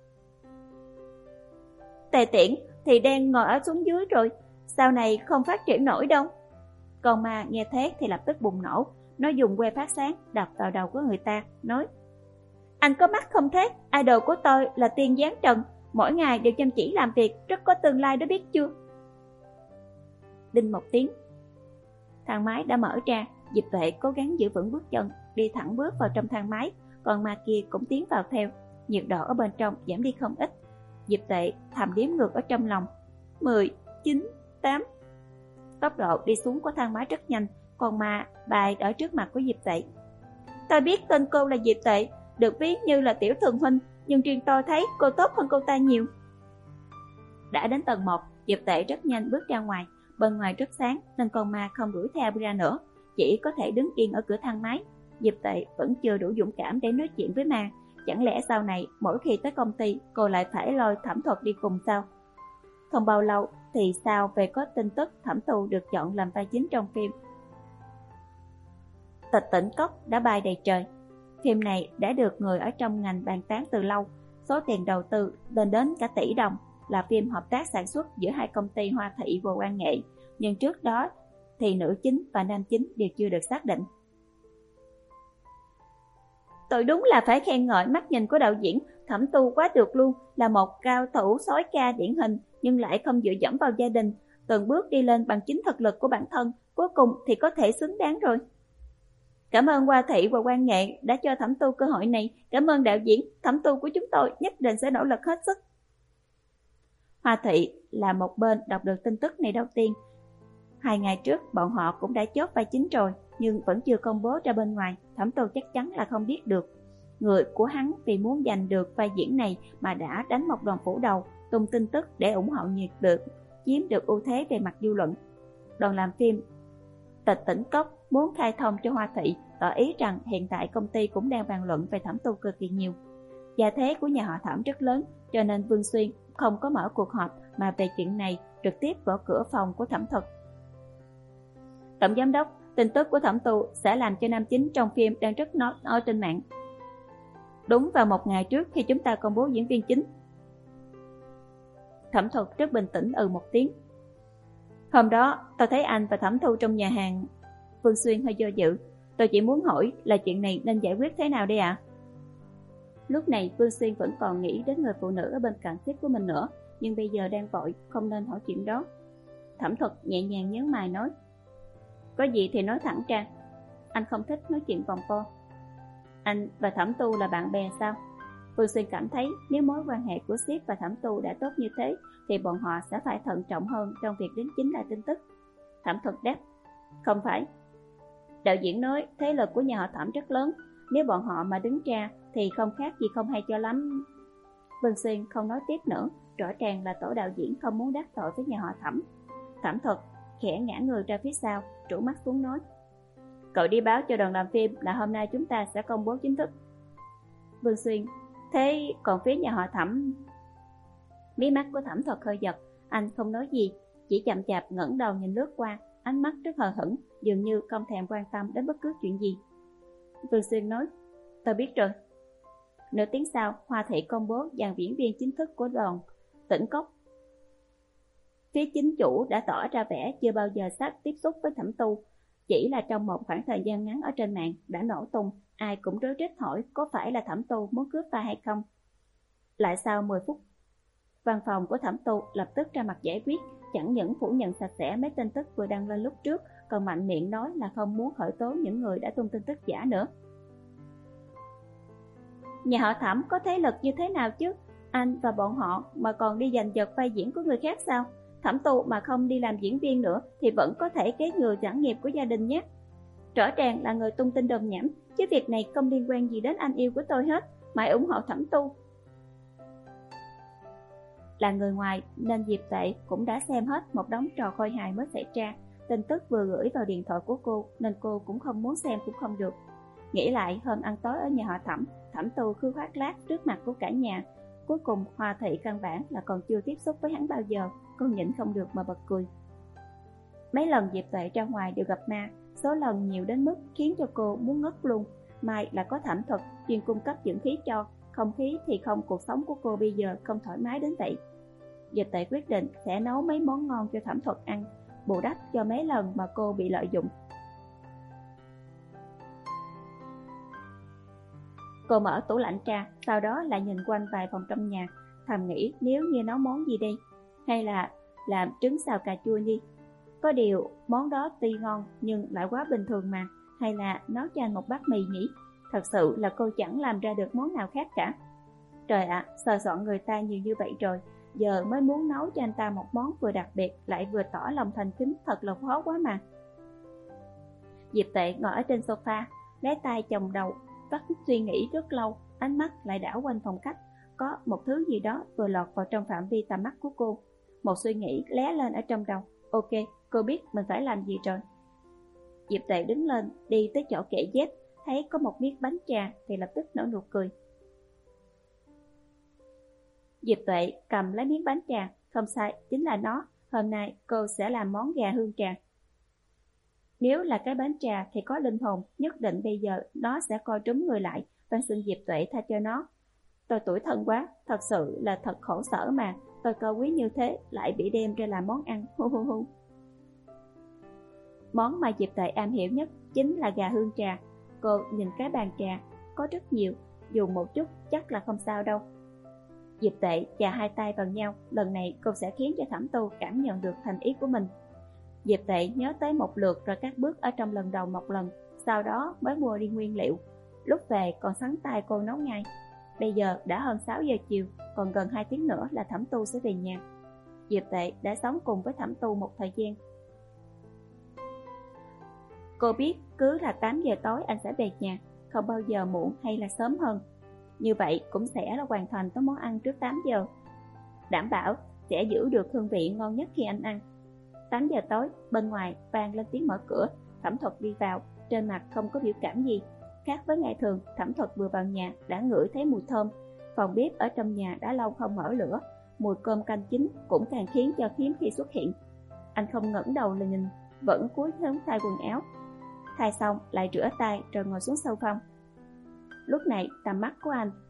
Tề Tiễn thì đang ngồi ở xuống dưới rồi, sau này không phát triển nổi đâu. Còn mà nghe thế thì lập tức bùng nổ. Nó dùng que phát sáng đập vào đầu của người ta, nói: Anh có mắt không thế? Idol của tôi là tiên giáng trần, mỗi ngày đều chăm chỉ làm việc, rất có tương lai đó biết chưa? Đinh một tiếng, thang máy đã mở ra. Diệp Tuệ cố gắng giữ vững bước chân, đi thẳng bước vào trong thang máy. Còn ma kia cũng tiến vào theo. Nhiệt độ ở bên trong giảm đi không ít. Diệp Tuệ thầm đếm ngược ở trong lòng: mười, chín, tám. Tốc độ đi xuống của thang máy rất nhanh. Còn ma bay ở trước mặt của Diệp Tuệ. Tôi biết tên cô là Diệp Tuệ, được ví như là tiểu Thường huynh, nhưng riêng tôi thấy cô tốt hơn cô ta nhiều. Đã đến tầng một, Diệp Tuệ rất nhanh bước ra ngoài. Bên ngoài rất sáng nên con ma không đuổi theo ra nữa, chỉ có thể đứng yên ở cửa thang máy. Diệp Tuệ vẫn chưa đủ dũng cảm để nói chuyện với ma. Chẳng lẽ sau này mỗi khi tới công ty cô lại phải lôi Thẩm Thuật đi cùng sao? Không bao lâu thì sao về có tin tức Thẩm Tu được chọn làm vai chính trong phim Tịch Tỉnh Cốc đã bay đầy trời. Phim này đã được người ở trong ngành bàn tán từ lâu. Số tiền đầu tư lên đến cả tỷ đồng, là phim hợp tác sản xuất giữa hai công ty Hoa Thị và Quan Nghệ. Nhưng trước đó thì nữ chính và nam chính đều chưa được xác định. Tôi đúng là phải khen ngợi mắt nhìn của đạo diễn Thẩm Tu quá được luôn, là một cao thủ soái ca điển hình nhưng lại không dựa dẫm vào gia đình, từng bước đi lên bằng chính thực lực của bản thân, cuối cùng thì có thể xứng đáng rồi. Cảm ơn Hoa Thị và Quan Nghệ đã cho Thẩm Tu cơ hội này. Cảm ơn đạo diễn, Thẩm Tu của chúng tôi nhất định sẽ nỗ lực hết sức. Hoa Thị là một bên đọc được tin tức này đầu tiên. Hai ngày trước bọn họ cũng đã chốt vai chính rồi, nhưng vẫn chưa công bố ra bên ngoài. Thẩm Tu chắc chắn là không biết được. Người của hắn vì muốn giành được vai diễn này mà đã đánh một đòn phủ đầu, tung tin tức để ủng hộ nhiệt được, chiếm được ưu thế về mặt dư luận. Đoàn làm phim Tịch Tỉnh Cốc muốn khai thông cho Hoa Thị, tỏ ý rằng hiện tại công ty cũng đang bàn luận về Thẩm Tu cực kỳ nhiều. Gia thế của nhà họ Thẩm rất lớn, cho nên Vương Xuyên không có mở cuộc họp mà về chuyện này trực tiếp gõ cửa phòng của Thẩm Thuật. Tổng giám đốc, tin tức của Thẩm Tu sẽ làm cho nam chính trong phim đang rất nói ở trên mạng. Đúng vào một ngày trước khi chúng ta công bố diễn viên chính. Thẩm Thuật rất bình tĩnh ừ một tiếng. Hôm đó tôi thấy anh và Thẩm Thu trong nhà hàng. Vương Xuyên hơi do dự. Tôi chỉ muốn hỏi là chuyện này nên giải quyết thế nào đây ạ? À? Lúc này Vương Xuyên vẫn còn nghĩ đến người phụ nữ ở bên cạnh sếp của mình nữa, nhưng bây giờ đang vội, không nên hỏi chuyện đó. Thẩm Thuật nhẹ nhàng nhướng mày nói, có gì thì nói thẳng ra. Anh không thích nói chuyện vòng vo. Anh và Thẩm Tu là bạn bè sao? Vương Xuyên cảm thấy nếu mối quan hệ của sếp và Thẩm Tu đã tốt như thế thì bọn họ sẽ phải thận trọng hơn trong việc đính chính lại tin tức. Thẩm Thuật đáp, không phải. Đạo diễn nói thế lực của nhà họ Thẩm rất lớn, nếu bọn họ mà đứng ra thì không khác gì không hay cho lắm. Vương Xuyên không nói tiếp nữa, rõ ràng là tổ đạo diễn không muốn đắc tội với nhà họ Thẩm. Thẩm Thuật khẽ ngã người ra phía sau, trũ mắt xuống nói, cậu đi báo cho đoàn làm phim là hôm nay chúng ta sẽ công bố chính thức. Vương Xuyên, thế còn phía nhà họ Thẩm? Mí mắt của Thẩm Thuật hơi giật, anh không nói gì, chỉ chậm chạp ngẩng đầu nhìn lướt qua, ánh mắt rất hờ hững, dường như không thèm quan tâm đến bất cứ chuyện gì. Vương Xuyên nói, tôi biết rồi. Nửa tiếng sau, Hoa Thị công bố dàn diễn viên chính thức của đoàn Tỉnh Cốc. Phía chính chủ đã tỏ ra vẻ chưa bao giờ sát tiếp xúc với Thẩm Tu, chỉ là trong một khoảng thời gian ngắn ở trên mạng đã nổ tung, ai cũng rối rít hỏi có phải là Thẩm Tu muốn cướp vai hay không. Lại sau mười phút, văn phòng của Thẩm Tu lập tức ra mặt giải quyết, chẳng những phủ nhận sạch sẽ mấy tin tức vừa đăng lên lúc trước, còn mạnh miệng nói là không muốn khởi tố những người đã tung tin tức giả nữa. Nhà họ Thẩm có thế lực như thế nào chứ? Anh và bọn họ mà còn đi giành giật vai diễn của người khác sao? Thẩm Tu mà không đi làm diễn viên nữa thì vẫn có thể kế thừa sản nghiệp của gia đình nhé. Rõ ràng là người tung tin đồn nhảm, chứ việc này không liên quan gì đến anh yêu của tôi hết, mãi ủng hộ Thẩm Tu. Là người ngoài nên Diệp Tệ cũng đã xem hết một đống trò khôi hài mới xảy ra. Tin tức vừa gửi vào điện thoại của cô nên cô cũng không muốn xem cũng không được. Nghĩ lại hôm ăn tối ở nhà họ Thẩm, Thẩm Tu cứ khoác lác trước mặt của cả nhà. Cuối cùng Hoa Thị căn bản là còn chưa tiếp xúc với hắn bao giờ, cô nhịn không được mà bật cười. Mấy lần Diệp Tuệ ra ngoài đều gặp ma, số lần nhiều đến mức khiến cho cô muốn ngất luôn. May là có Thẩm Thuật chuyên cung cấp dưỡng khí cho, không khí thì không cuộc sống của cô bây giờ không thoải mái đến vậy. Diệp Tuệ quyết định sẽ nấu mấy món ngon cho Thẩm Thuật ăn, bù đắp cho mấy lần mà cô bị lợi dụng. Cô mở tủ lạnh ra, sau đó lại nhìn quanh vài phòng trong nhà, thầm nghĩ nếu như nấu món gì đi, hay là làm trứng xào cà chua đi. Có điều món đó tuy ngon nhưng lại quá bình thường mà, hay là nấu cho anh một bát mì nhỉ? Thật sự là cô chẳng làm ra được món nào khác cả. Trời ạ, à, sờ soạn người ta nhiều như vậy rồi, giờ mới muốn nấu cho anh ta một món vừa đặc biệt lại vừa tỏ lòng thành kính, thật là khó quá mà. Diệp Tệ ngồi ở trên sofa, lấy tay chồng đầu, vắt suy nghĩ rất lâu, ánh mắt lại đảo quanh phòng khách. Có một thứ gì đó vừa lọt vào trong phạm vi tầm mắt của cô. Một suy nghĩ lóe lên ở trong đầu. Ok, cô biết mình phải làm gì rồi. Diệp Tệ đứng lên, đi tới chỗ kệ dép, thấy có một miếng bánh trà thì lập tức nở nụ cười. Diệp Tuệ cầm lấy miếng bánh trà, không sai, chính là nó. Hôm nay cô sẽ làm món gà hương trà. Nếu là cái bánh trà thì có linh hồn, nhất định bây giờ nó sẽ coi trúng người lại. Van xin Diệp Tuệ tha cho nó. Tôi tủi thân quá, thật sự là thật khổ sở mà. Tôi cao quý như thế lại bị đem ra làm món ăn. Hu hu hu. Món mà Diệp Tuệ am hiểu nhất chính là gà hương trà. Cô nhìn cái bàn trà, có rất nhiều, dùng một chút chắc là không sao đâu. Diệp Tệ chà hai tay vào nhau, lần này cô sẽ khiến cho Thẩm Tu cảm nhận được thành ý của mình. Diệp Tệ nhớ tới một lượt rồi các bước ở trong lần đầu một lần, sau đó mới mua đi nguyên liệu. Lúc về còn sắn tay cô nấu ngay. Bây giờ đã hơn sáu giờ chiều, còn gần hai tiếng nữa là Thẩm Tu sẽ về nhà. Diệp Tệ đã sống cùng với Thẩm Tu một thời gian. Cô biết cứ là tám giờ tối anh sẽ về nhà, không bao giờ muộn hay là sớm hơn. Như vậy cũng sẽ là hoàn thành tới món ăn trước tám giờ. Đảm bảo sẽ giữ được hương vị ngon nhất khi anh ăn. tám giờ tối, bên ngoài vang lên tiếng mở cửa. Thẩm Thuật đi vào, trên mặt không có biểu cảm gì. Khác với ngày thường, Thẩm Thuật vừa vào nhà đã ngửi thấy mùi thơm. Phòng bếp ở trong nhà đã lâu không mở lửa, mùi cơm canh chín cũng càng khiến cho hiếm khi xuất hiện. Anh không ngẩng đầu lên nhìn, vẫn cúi xuống thay quần áo. Thay xong lại rửa tay rồi ngồi xuống sofa. Lúc này tầm mắt của anh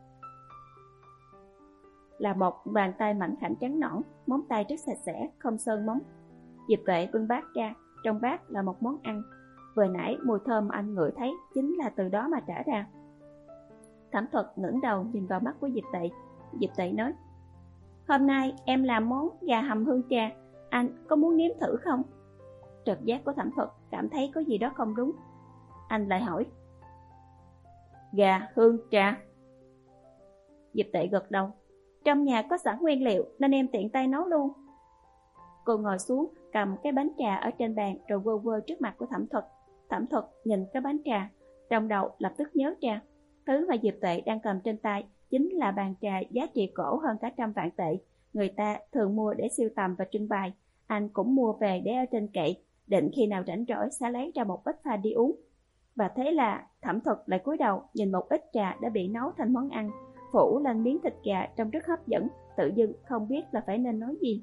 là một bàn tay mảnh khảnh trắng nõn, móng tay rất sạch sẽ, không sơn móng. Diệp Tuệ bưng bát ra, trong bát là một món ăn. Vừa nãy mùi thơm anh ngửi thấy chính là từ đó mà trả ra. Thẩm Thuật ngẩng đầu nhìn vào mắt của Diệp Tuệ. Diệp Tuệ nói: "Hôm nay em làm món gà hầm hương trà, anh có muốn nếm thử không?" Trực giác của Thẩm Thuật cảm thấy có gì đó không đúng. Anh lại hỏi: "Gà hương trà?" Diệp Tuệ gật đầu. "Trong nhà có sẵn nguyên liệu nên em tiện tay nấu luôn." Cô ngồi xuống, cầm cái bánh trà ở trên bàn rồi quơ quơ trước mặt của Thẩm Thuật. Thẩm Thuật nhìn cái bánh trà, trong đầu lập tức nhớ ra, thứ mà Diệp Tuệ đang cầm trên tay chính là bàn trà giá trị cổ hơn cả trăm vạn tệ. Người ta thường mua để sưu tầm và trưng bày. Anh cũng mua về để ở trên kệ, định khi nào rảnh rỗi sẽ lấy ra một ít pha đi uống. Và thế là Thẩm Thuật lại cúi đầu nhìn một ít trà đã bị nấu thành món ăn, phủ lên miếng thịt gà trông rất hấp dẫn, tự dưng không biết là phải nên nói gì.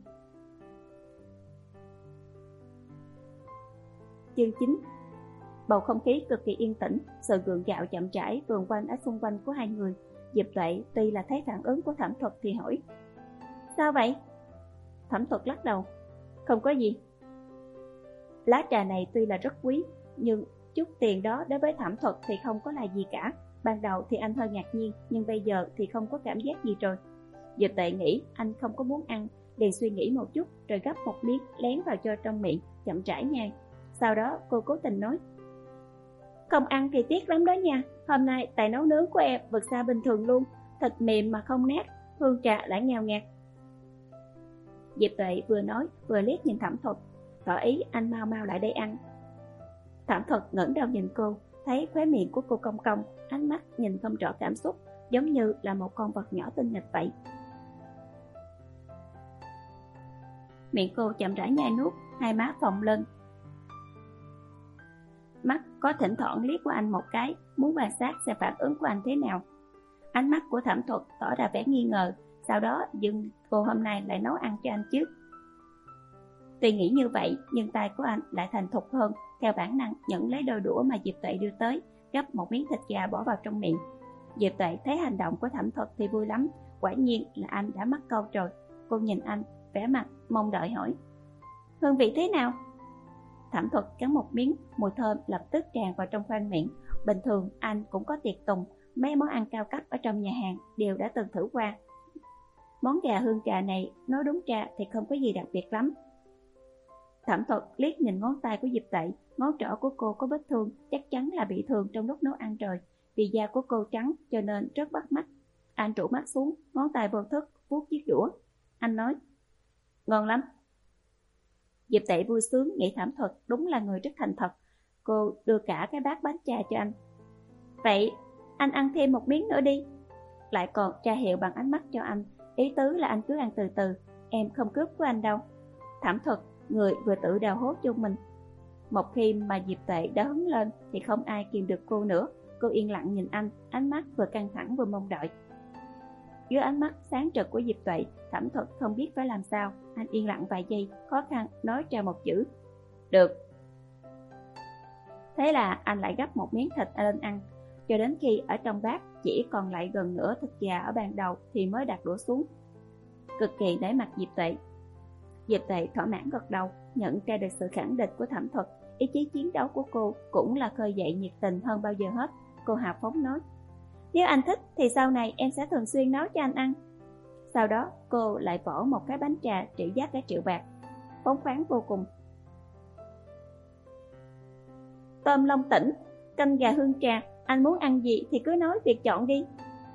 Chương chín. Bầu không khí cực kỳ yên tĩnh, sự gượng gạo chậm rãi vườn quanh ở xung quanh của hai người. Diệp Tuệ tuy là thấy phản ứng của Thẩm Thuật thì hỏi: "Sao vậy?" Thẩm Thuật lắc đầu: "Không có gì." Lá trà này tuy là rất quý, nhưng chút tiền đó đối với Thẩm Thuật thì không có là gì cả. Ban đầu thì anh hơi ngạc nhiên, nhưng bây giờ thì không có cảm giác gì rồi. Diệp Tuệ nghĩ anh không có muốn ăn, liền suy nghĩ một chút rồi gắp một miếng lén vào cho trong miệng, chậm rãi nhai. Sau đó cô cố tình nói: "Không ăn thì tiếc lắm đó nha, hôm nay tài nấu nướng của em vượt xa bình thường luôn, thịt mềm mà không nát, hương trà lại ngào ngạt." Diệp Tuệ vừa nói vừa liếc nhìn Thẩm Thuật, tỏ ý anh mau mau lại đây ăn. Thẩm Thuật ngẩng đầu nhìn cô, thấy khóe miệng của cô cong cong, ánh mắt nhìn không rõ cảm xúc, giống như là một con vật nhỏ tinh nghịch vậy. Miệng cô chậm rãi nhai nuốt, hai má phồng lên. Mắt có thỉnh thoảng liếc của anh một cái, muốn quan sát xem phản ứng của anh thế nào. Ánh mắt của Thẩm Thuật tỏ ra vẻ nghi ngờ, sau đó dừng cô hôm nay lại nấu ăn cho anh chứ. Tuy nghĩ như vậy, nhưng tay của anh lại thành thục hơn, theo bản năng nhận lấy đôi đũa mà Diệp Tuệ đưa tới, gắp một miếng thịt gà bỏ vào trong miệng. Diệp Tuệ thấy hành động của Thẩm Thuật thì vui lắm, quả nhiên là anh đã mắc câu rồi. Cô nhìn anh, vẻ mặt mong đợi hỏi: "Hương vị thế nào?" Thẩm Thuật cắn một miếng, mùi thơm lập tức tràn vào trong khoang miệng. Bình thường anh cũng có tiệc tùng, mấy món ăn cao cấp ở trong nhà hàng đều đã từng thử qua. Món gà hương trà này nói đúng ra thì không có gì đặc biệt lắm. Thẩm Thuật liếc nhìn ngón tay của Diệp Tuệ, ngón trỏ của cô có vết thương, chắc chắn là bị thương trong lúc nấu ăn rồi. Vì da của cô trắng cho nên rất bắt mắt. Anh trụ mắt xuống, ngón tay vô thức vuốt chiếc đũa. Anh nói: "Ngon lắm." Diệp Tuệ vui sướng nghĩ Thẩm Thuật đúng là người rất thành thật. Cô đưa cả cái bát bánh trà cho anh. "Vậy anh ăn thêm một miếng nữa đi." Lại còn tra hiệu bằng ánh mắt cho anh, ý tứ là anh cứ ăn từ từ, em không cướp của anh đâu. Thẩm Thuật người vừa tự đào hố cho mình. Một khi mà Diệp Tuệ đã hứng lên thì không ai kìm được cô nữa. Cô yên lặng nhìn anh, ánh mắt vừa căng thẳng vừa mong đợi. Dưới ánh mắt sáng trực của Diệp Tuệ, Thẩm Thuật không biết phải làm sao. Anh yên lặng vài giây, khó khăn nói ra một chữ: "Được." Thế là anh lại gắp một miếng thịt lên ăn, cho đến khi ở trong bát chỉ còn lại gần nửa thịt gà ở ban đầu thì mới đặt đũa xuống. Cực kỳ nể mặt Diệp Tuệ. Diệp Tuệ thỏa mãn gật đầu, nhận ra được sự khẳng định của Thẩm Thuật. Ý chí chiến đấu của cô cũng là khơi dậy nhiệt tình hơn bao giờ hết. Cô hào phóng nói: "Nếu anh thích thì sau này em sẽ thường xuyên nấu cho anh ăn." Sau đó cô lại bỏ một cái bánh trà trị giá cả triệu bạc, phóng khoáng vô cùng. "Tôm long tỉnh, canh gà hương trà, anh muốn ăn gì thì cứ nói việc chọn đi."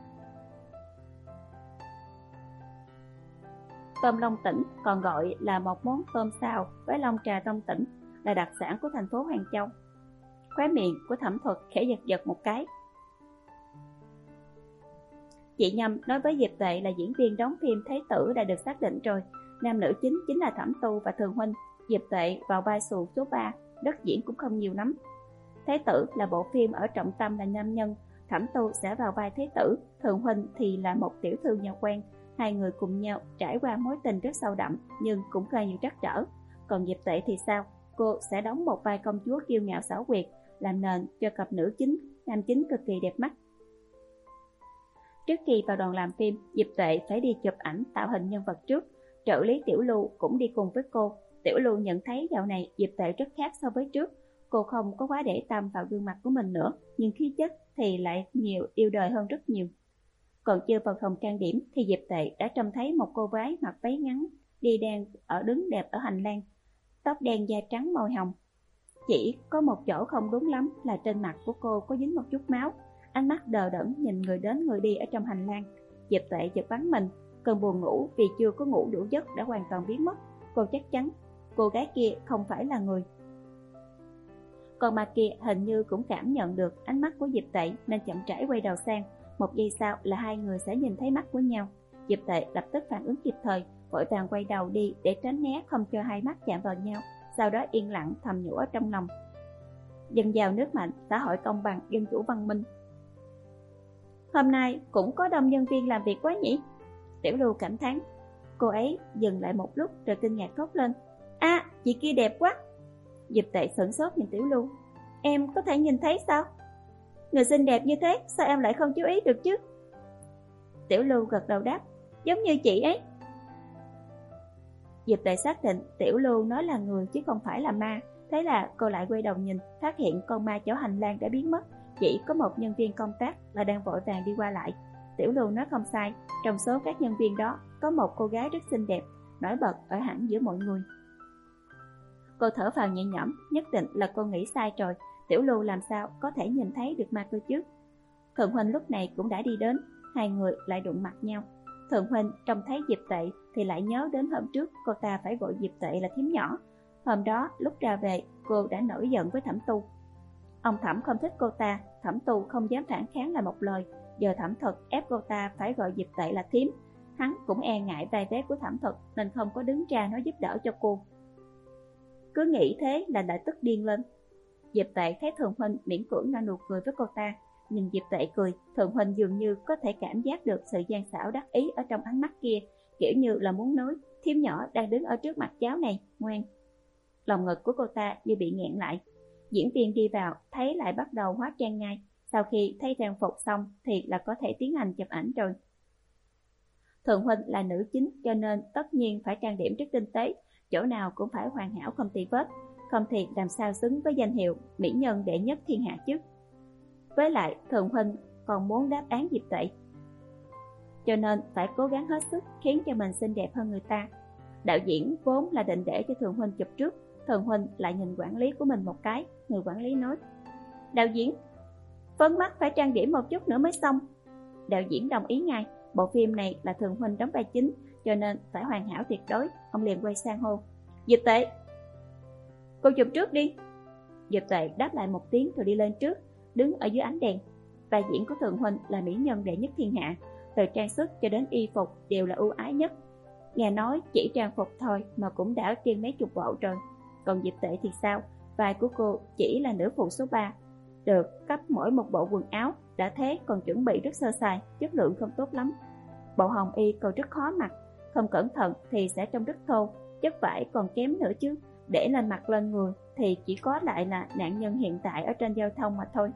Tôm long tỉnh còn gọi là một món tôm xào với long trà trong tỉnh, là đặc sản của thành phố Hoàng Châu. Khóe miệng của Thẩm Thuật khẽ giật giật một cái. Chị Nhâm nói với Diệp Tuệ là diễn viên đóng phim Thế Tử đã được xác định rồi. Nam nữ chính chính là Thẩm Tu và Thường Huynh. Diệp Tuệ vào vai xù số ba, đất diễn cũng không nhiều lắm. Thế Tử là bộ phim ở trọng tâm là nam nhân, Thẩm Tu sẽ vào vai Thế Tử, Thường Huynh thì là một tiểu thư nhà quan. Hai người cùng nhau trải qua mối tình rất sâu đậm nhưng cũng gây nhiều trắc trở. Còn Diệp Tuệ thì sao? Cô sẽ đóng một vai công chúa kiêu ngạo xảo quyệt, làm nền cho cặp nữ chính, nam chính cực kỳ đẹp mắt. Trước khi vào đoàn làm phim, Diệp Tuệ phải đi chụp ảnh tạo hình nhân vật trước. Trợ lý Tiểu Lưu cũng đi cùng với cô. Tiểu Lưu nhận thấy dạo này Diệp Tuệ rất khác so với trước. Cô không có quá để tâm vào gương mặt của mình nữa, nhưng khí chất thì lại nhiều yêu đời hơn rất nhiều. Còn chưa vào phòng trang điểm thì Diệp Tuệ đã trông thấy một cô gái mặc váy ngắn đi đang ở đứng đẹp ở hành lang, tóc đen da trắng môi hồng. Chỉ có một chỗ không đúng lắm là trên mặt của cô có dính một chút máu. Ánh mắt đờ đẫn nhìn người đến người đi ở trong hành lang. Diệp Tuệ giật bắn mình, cơn buồn ngủ vì chưa có ngủ đủ giấc đã hoàn toàn biến mất. Cô chắc chắn cô gái kia không phải là người. Còn mặt kia hình như cũng cảm nhận được ánh mắt của Diệp Tuệ nên chậm rãi quay đầu sang. Một giây sau là hai người sẽ nhìn thấy mắt của nhau. Diệp Tuệ lập tức phản ứng kịp thời, vội vàng quay đầu đi để tránh né không cho hai mắt chạm vào nhau. Sau đó yên lặng thầm nhủ ở trong lòng: dân giàu nước mạnh, xã hội công bằng, dân chủ văn minh. Hôm nay cũng có đông nhân viên làm việc quá nhỉ? Tiểu Lưu cảm thán. Cô ấy dừng lại một lúc rồi kinh ngạc thốt lên: a, à, chị kia đẹp quá. Diệp Tuệ sửng sốt nhìn Tiểu Lưu. Em có thể nhìn thấy sao? Người xinh đẹp như thế sao em lại không chú ý được chứ? Tiểu Lưu gật đầu đáp: giống như chị ấy. Diệp Tuệ xác định Tiểu Lưu nói là người chứ không phải là ma. Thế là cô lại quay đầu nhìn, phát hiện con ma chở hành lang đã biến mất. Chỉ có một nhân viên công tác là đang vội vàng đi qua lại. Tiểu Lưu nói không sai, trong số các nhân viên đó có một cô gái rất xinh đẹp, nổi bật ở hẳn giữa mọi người. Cô thở phào nhẹ nhõm, nhất định là cô nghĩ sai rồi. Tiểu Lưu làm sao có thể nhìn thấy được ma cơ chứ? Thượng Huynh lúc này cũng đã đi đến, hai người lại đụng mặt nhau. Thượng Huynh trông thấy Diệp Tuệ thì lại nhớ đến hôm trước cô ta phải gọi Diệp Tuệ là thím nhỏ. Hôm đó lúc ra về cô đã nổi giận với Thẩm Tu. Ông Thẩm không thích cô ta, Thẩm Tu không dám phản kháng lại một lời. Giờ Thẩm Thuật ép cô ta phải gọi Diệp Tuệ là thím. Hắn cũng e ngại vai vế của Thẩm Thuật nên không có đứng ra nói giúp đỡ cho cô. Cứ nghĩ thế là lại tức điên lên. Diệp Tuệ thấy Thượng Huynh miễn cưỡng nở nụ cười với cô ta. Nhìn Diệp Tuệ cười, Thượng Huynh dường như có thể cảm giác được sự gian xảo đắc ý ở trong ánh mắt kia, kiểu như là muốn nói: thím nhỏ đang đứng ở trước mặt cháu này, ngoan. Lòng ngực của cô ta như bị nghẹn lại. Diễn viên đi vào thấy lại bắt đầu hóa trang ngay. Sau khi thay trang phục xong thì là có thể tiến hành chụp ảnh rồi. Thượng Huynh là nữ chính cho nên tất nhiên phải trang điểm rất tinh tế, chỗ nào cũng phải hoàn hảo không tì vết, không thì làm sao xứng với danh hiệu mỹ nhân đệ nhất thiên hạ chứ. Với lại Thượng Huynh còn muốn đáp án Diệp Tuệ, cho nên phải cố gắng hết sức khiến cho mình xinh đẹp hơn người ta. Đạo diễn vốn là định để cho Thượng Huynh chụp trước. Thượng Huynh lại nhìn quản lý của mình một cái. Người quản lý nói: đạo diễn, phấn mắt phải trang điểm một chút nữa mới xong. Đạo diễn đồng ý ngay. Bộ phim này là Thượng Huynh đóng vai chính, cho nên phải hoàn hảo tuyệt đối. Ông liền quay sang hô: Diệp Tuệ, cô chụp trước đi. Diệp Tuệ đáp lại một tiếng rồi đi lên trước, đứng ở dưới ánh đèn. Vai diễn của Thượng Huynh là mỹ nhân đệ nhất thiên hạ, từ trang sức cho đến y phục đều là ưu ái nhất. Nghe nói chỉ trang phục thôi mà cũng đã kiêng mấy chục bộ rồi. Còn Diệp Tuệ thì sao? Vai của cô chỉ là nữ phụ số ba, được cấp mỗi một bộ quần áo, đã thế còn chuẩn bị rất sơ sài, chất lượng không tốt lắm. Bộ hồng y còn rất khó mặc, không cẩn thận thì sẽ trông rất thô, chất vải còn kém nữa chứ. Để lên mặt lên người thì chỉ có lại là nạn nhân hiện tại ở trên giao thông mà thôi.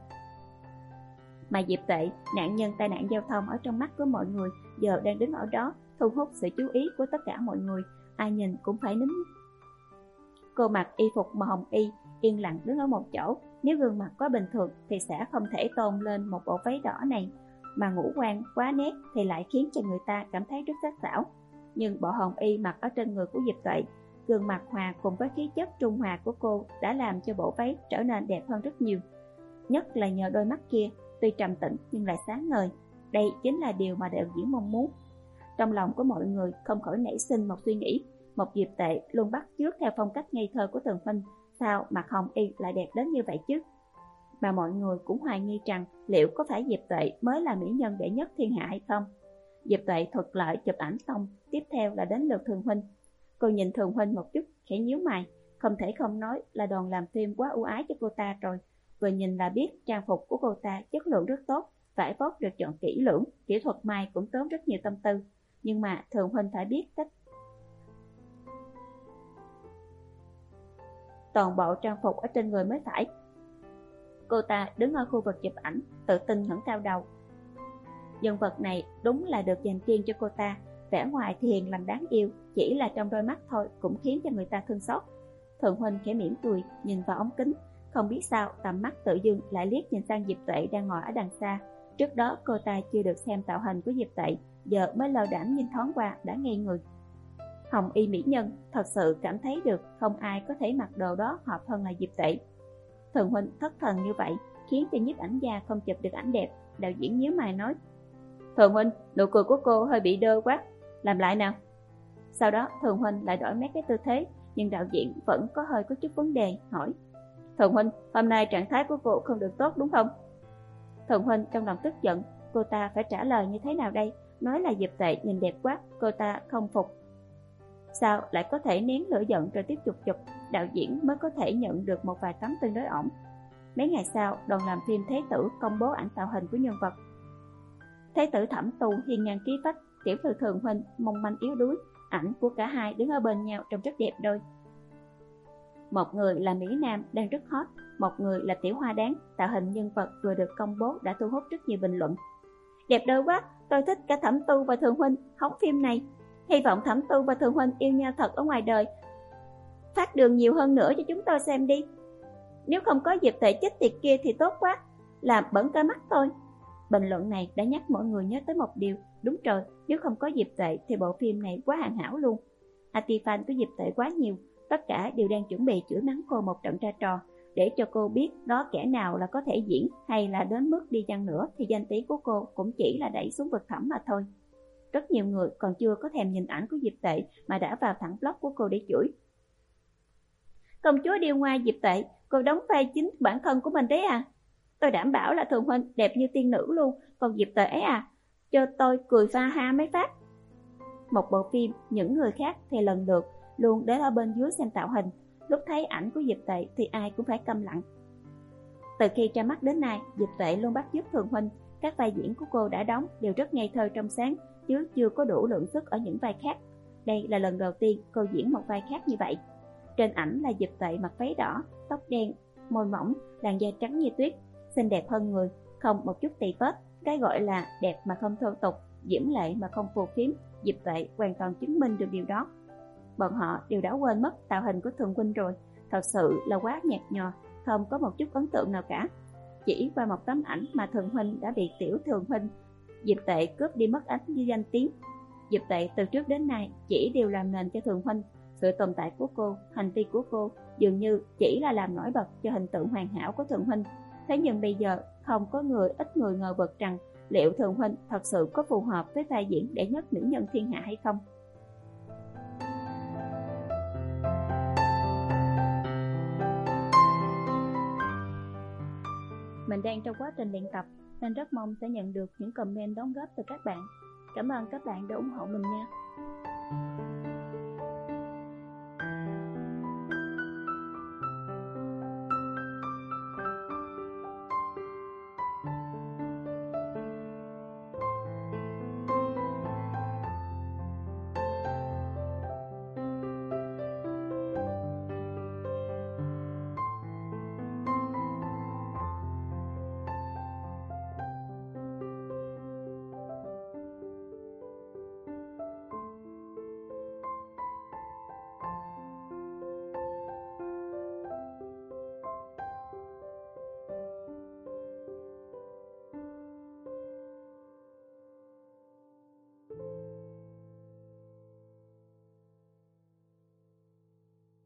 Mà Diệp Tuệ, nạn nhân tai nạn giao thông ở trong mắt của mọi người, giờ đang đứng ở đó, thu hút sự chú ý của tất cả mọi người, ai nhìn cũng phải nín. Cô mặc y phục màu hồng y, yên lặng đứng ở một chỗ. Nếu gương mặt quá bình thường thì sẽ không thể tôn lên một bộ váy đỏ này, mà ngũ quan quá nét thì lại khiến cho người ta cảm thấy rất sắc sảo. Nhưng bộ hồng y mặc ở trên người của Diệp Tuệ, gương mặt hòa cùng với khí chất trung hòa của cô đã làm cho bộ váy trở nên đẹp hơn rất nhiều. Nhất là nhờ đôi mắt kia, tuy trầm tĩnh nhưng lại sáng ngời. Đây chính là điều mà đạo diễn mong muốn. Trong lòng của mọi người không khỏi nảy sinh một suy nghĩ, một Diệp Tuệ luôn bắt chước theo phong cách ngây thơ của Tần Huynh, sao mặt hồng y lại đẹp đến như vậy chứ? mà mọi người cũng hoài nghi rằng liệu có phải Diệp Tuệ mới là mỹ nhân đệ nhất thiên hạ hay không. Diệp Tuệ thuật lại chụp ảnh xong, tiếp theo là đến lượt Thường Huynh. Cô nhìn Thường Huynh một chút, khẽ nhíu mày, không thể không nói là đoàn làm phim quá ưu ái cho cô ta rồi. Vừa nhìn là biết trang phục của cô ta chất lượng rất tốt, vải vóc được chọn kỹ lưỡng, kỹ thuật may cũng tốn rất nhiều tâm tư. Nhưng mà Thường Huynh phải biết cách toàn bộ trang phục ở trên người mới phải. Cô ta đứng ở khu vực chụp ảnh, tự tin ngẩng cao đầu. Nhân vật này đúng là được dành riêng cho cô ta, vẻ ngoài thì hiền lành đáng yêu, chỉ là trong đôi mắt thôi cũng khiến cho người ta thương xót. Thường Huynh khẽ mỉm cười, nhìn vào ống kính, không biết sao tầm mắt tự dưng lại liếc nhìn sang Diệp Tuệ đang ngồi ở đằng xa. Trước đó cô ta chưa được xem tạo hình của Diệp Tuệ, giờ mới lơ đãng nhìn thoáng qua đã ngây người. Hồng y mỹ nhân thật sự cảm thấy được không ai có thể mặc đồ đó hợp hơn là Diệp Tuệ. Thường Huynh thất thần như vậy khiến cho nhiếp ảnh gia không chụp được ảnh đẹp. Đạo diễn nhíu mày nói: Thường Huynh, nụ cười của cô hơi bị đơ quá, làm lại nào. Sau đó Thường Huynh lại đổi mấy cái tư thế, nhưng đạo diễn vẫn có hơi có chút vấn đề, hỏi: Thường Huynh, hôm nay trạng thái của cô không được tốt đúng không? Thường Huynh trong lòng tức giận, cô ta phải trả lời như thế nào đây? Nói là Diệp Tuệ nhìn đẹp quá, cô ta không phục. Sao lại có thể nén lửa giận rồi tiếp tục chụp? Đạo diễn mới có thể nhận được một vài tấm tương đối ổn. Mấy ngày sau, đoàn làm phim Thế Tử công bố ảnh tạo hình của nhân vật. Thế tử Thẩm Tu hiên ngang khí phách, tiểu thư Thường Huynh mong manh yếu đuối. Ảnh của cả hai đứng ở bên nhau trông rất đẹp đôi. Một người là Mỹ Nam đang rất hot, một người là tiểu hoa đáng. Tạo hình nhân vật vừa được công bố đã thu hút rất nhiều bình luận. Đẹp đôi quá, tôi thích cả Thẩm Tu và Thường Huynh hóng phim này. Hy vọng Thẩm Tu và Thường Huynh yêu nhau thật ở ngoài đời, phát đường nhiều hơn nữa cho chúng tôi xem đi. Nếu không có Diệp Tuệ chết tiệt kia thì tốt quá, làm bẩn cả mắt tôi. Bình luận này đã nhắc mọi người nhớ tới một điều. Đúng rồi, nếu không có Diệp Tuệ thì bộ phim này quá hoàn hảo luôn. Anti-fan của Diệp Tuệ quá nhiều, tất cả đều đang chuẩn bị chửi mắng cô một trận ra trò, để cho cô biết đó kẻ nào là có thể diễn, hay là đến mức đi chăng nữa thì danh tiếng của cô cũng chỉ là đẩy xuống vực thẳm mà thôi. Rất nhiều người còn chưa có thèm nhìn ảnh của Diệp Tuệ mà đã vào thẳng blog của cô để chửi. Công chúa điêu ngoa Diệp Tuệ, cô đóng vai chính bản thân của mình đấy à? Tôi đảm bảo là Thường Huynh đẹp như tiên nữ luôn, còn Diệp Tuệ ấy à, cho tôi cười pha ha mấy phát. Một bộ phim, những người khác thì lần lượt luôn đến ở bên dưới xem tạo hình. Lúc thấy ảnh của Diệp Tuệ thì ai cũng phải câm lặng. Từ khi ra mắt đến nay, Diệp Tuệ luôn bắt chước Thường Huynh. Các vai diễn của cô đã đóng đều rất ngây thơ trong sáng, chứ chưa có đủ lượng sức ở những vai khác. Đây là lần đầu tiên cô diễn một vai khác như vậy. Trên ảnh là Diệp Tuệ mặc váy đỏ, tóc đen, môi mỏng, làn da trắng như tuyết, xinh đẹp hơn người, không một chút tì vết. Cái gọi là đẹp mà không thô tục, diễm lệ mà không phù phiếm, Diệp Tuệ hoàn toàn chứng minh được điều đó. Bọn họ đều đã quên mất tạo hình của Thường Huynh rồi, thật sự là quá nhạt nhòa, không có một chút ấn tượng nào cả. Chỉ qua một tấm ảnh mà Thường Huynh đã bị tiểu Thường Huynh Diệp Tuệ cướp đi mất ánh như danh tiếng. Diệp Tuệ từ trước đến nay chỉ đều làm nền cho Thường Huynh. Sự tồn tại của cô, hành vi của cô dường như chỉ là làm nổi bật cho hình tượng hoàn hảo của Thường Huynh. Thế nhưng bây giờ không có người ít người ngờ vực rằng liệu Thường Huynh thật sự có phù hợp với vai diễn đệ nhất nữ nhân thiên hạ hay không. Mình đang trong quá trình luyện tập nên rất mong sẽ nhận được những comment đóng góp từ các bạn. Cảm ơn các bạn đã ủng hộ mình nha.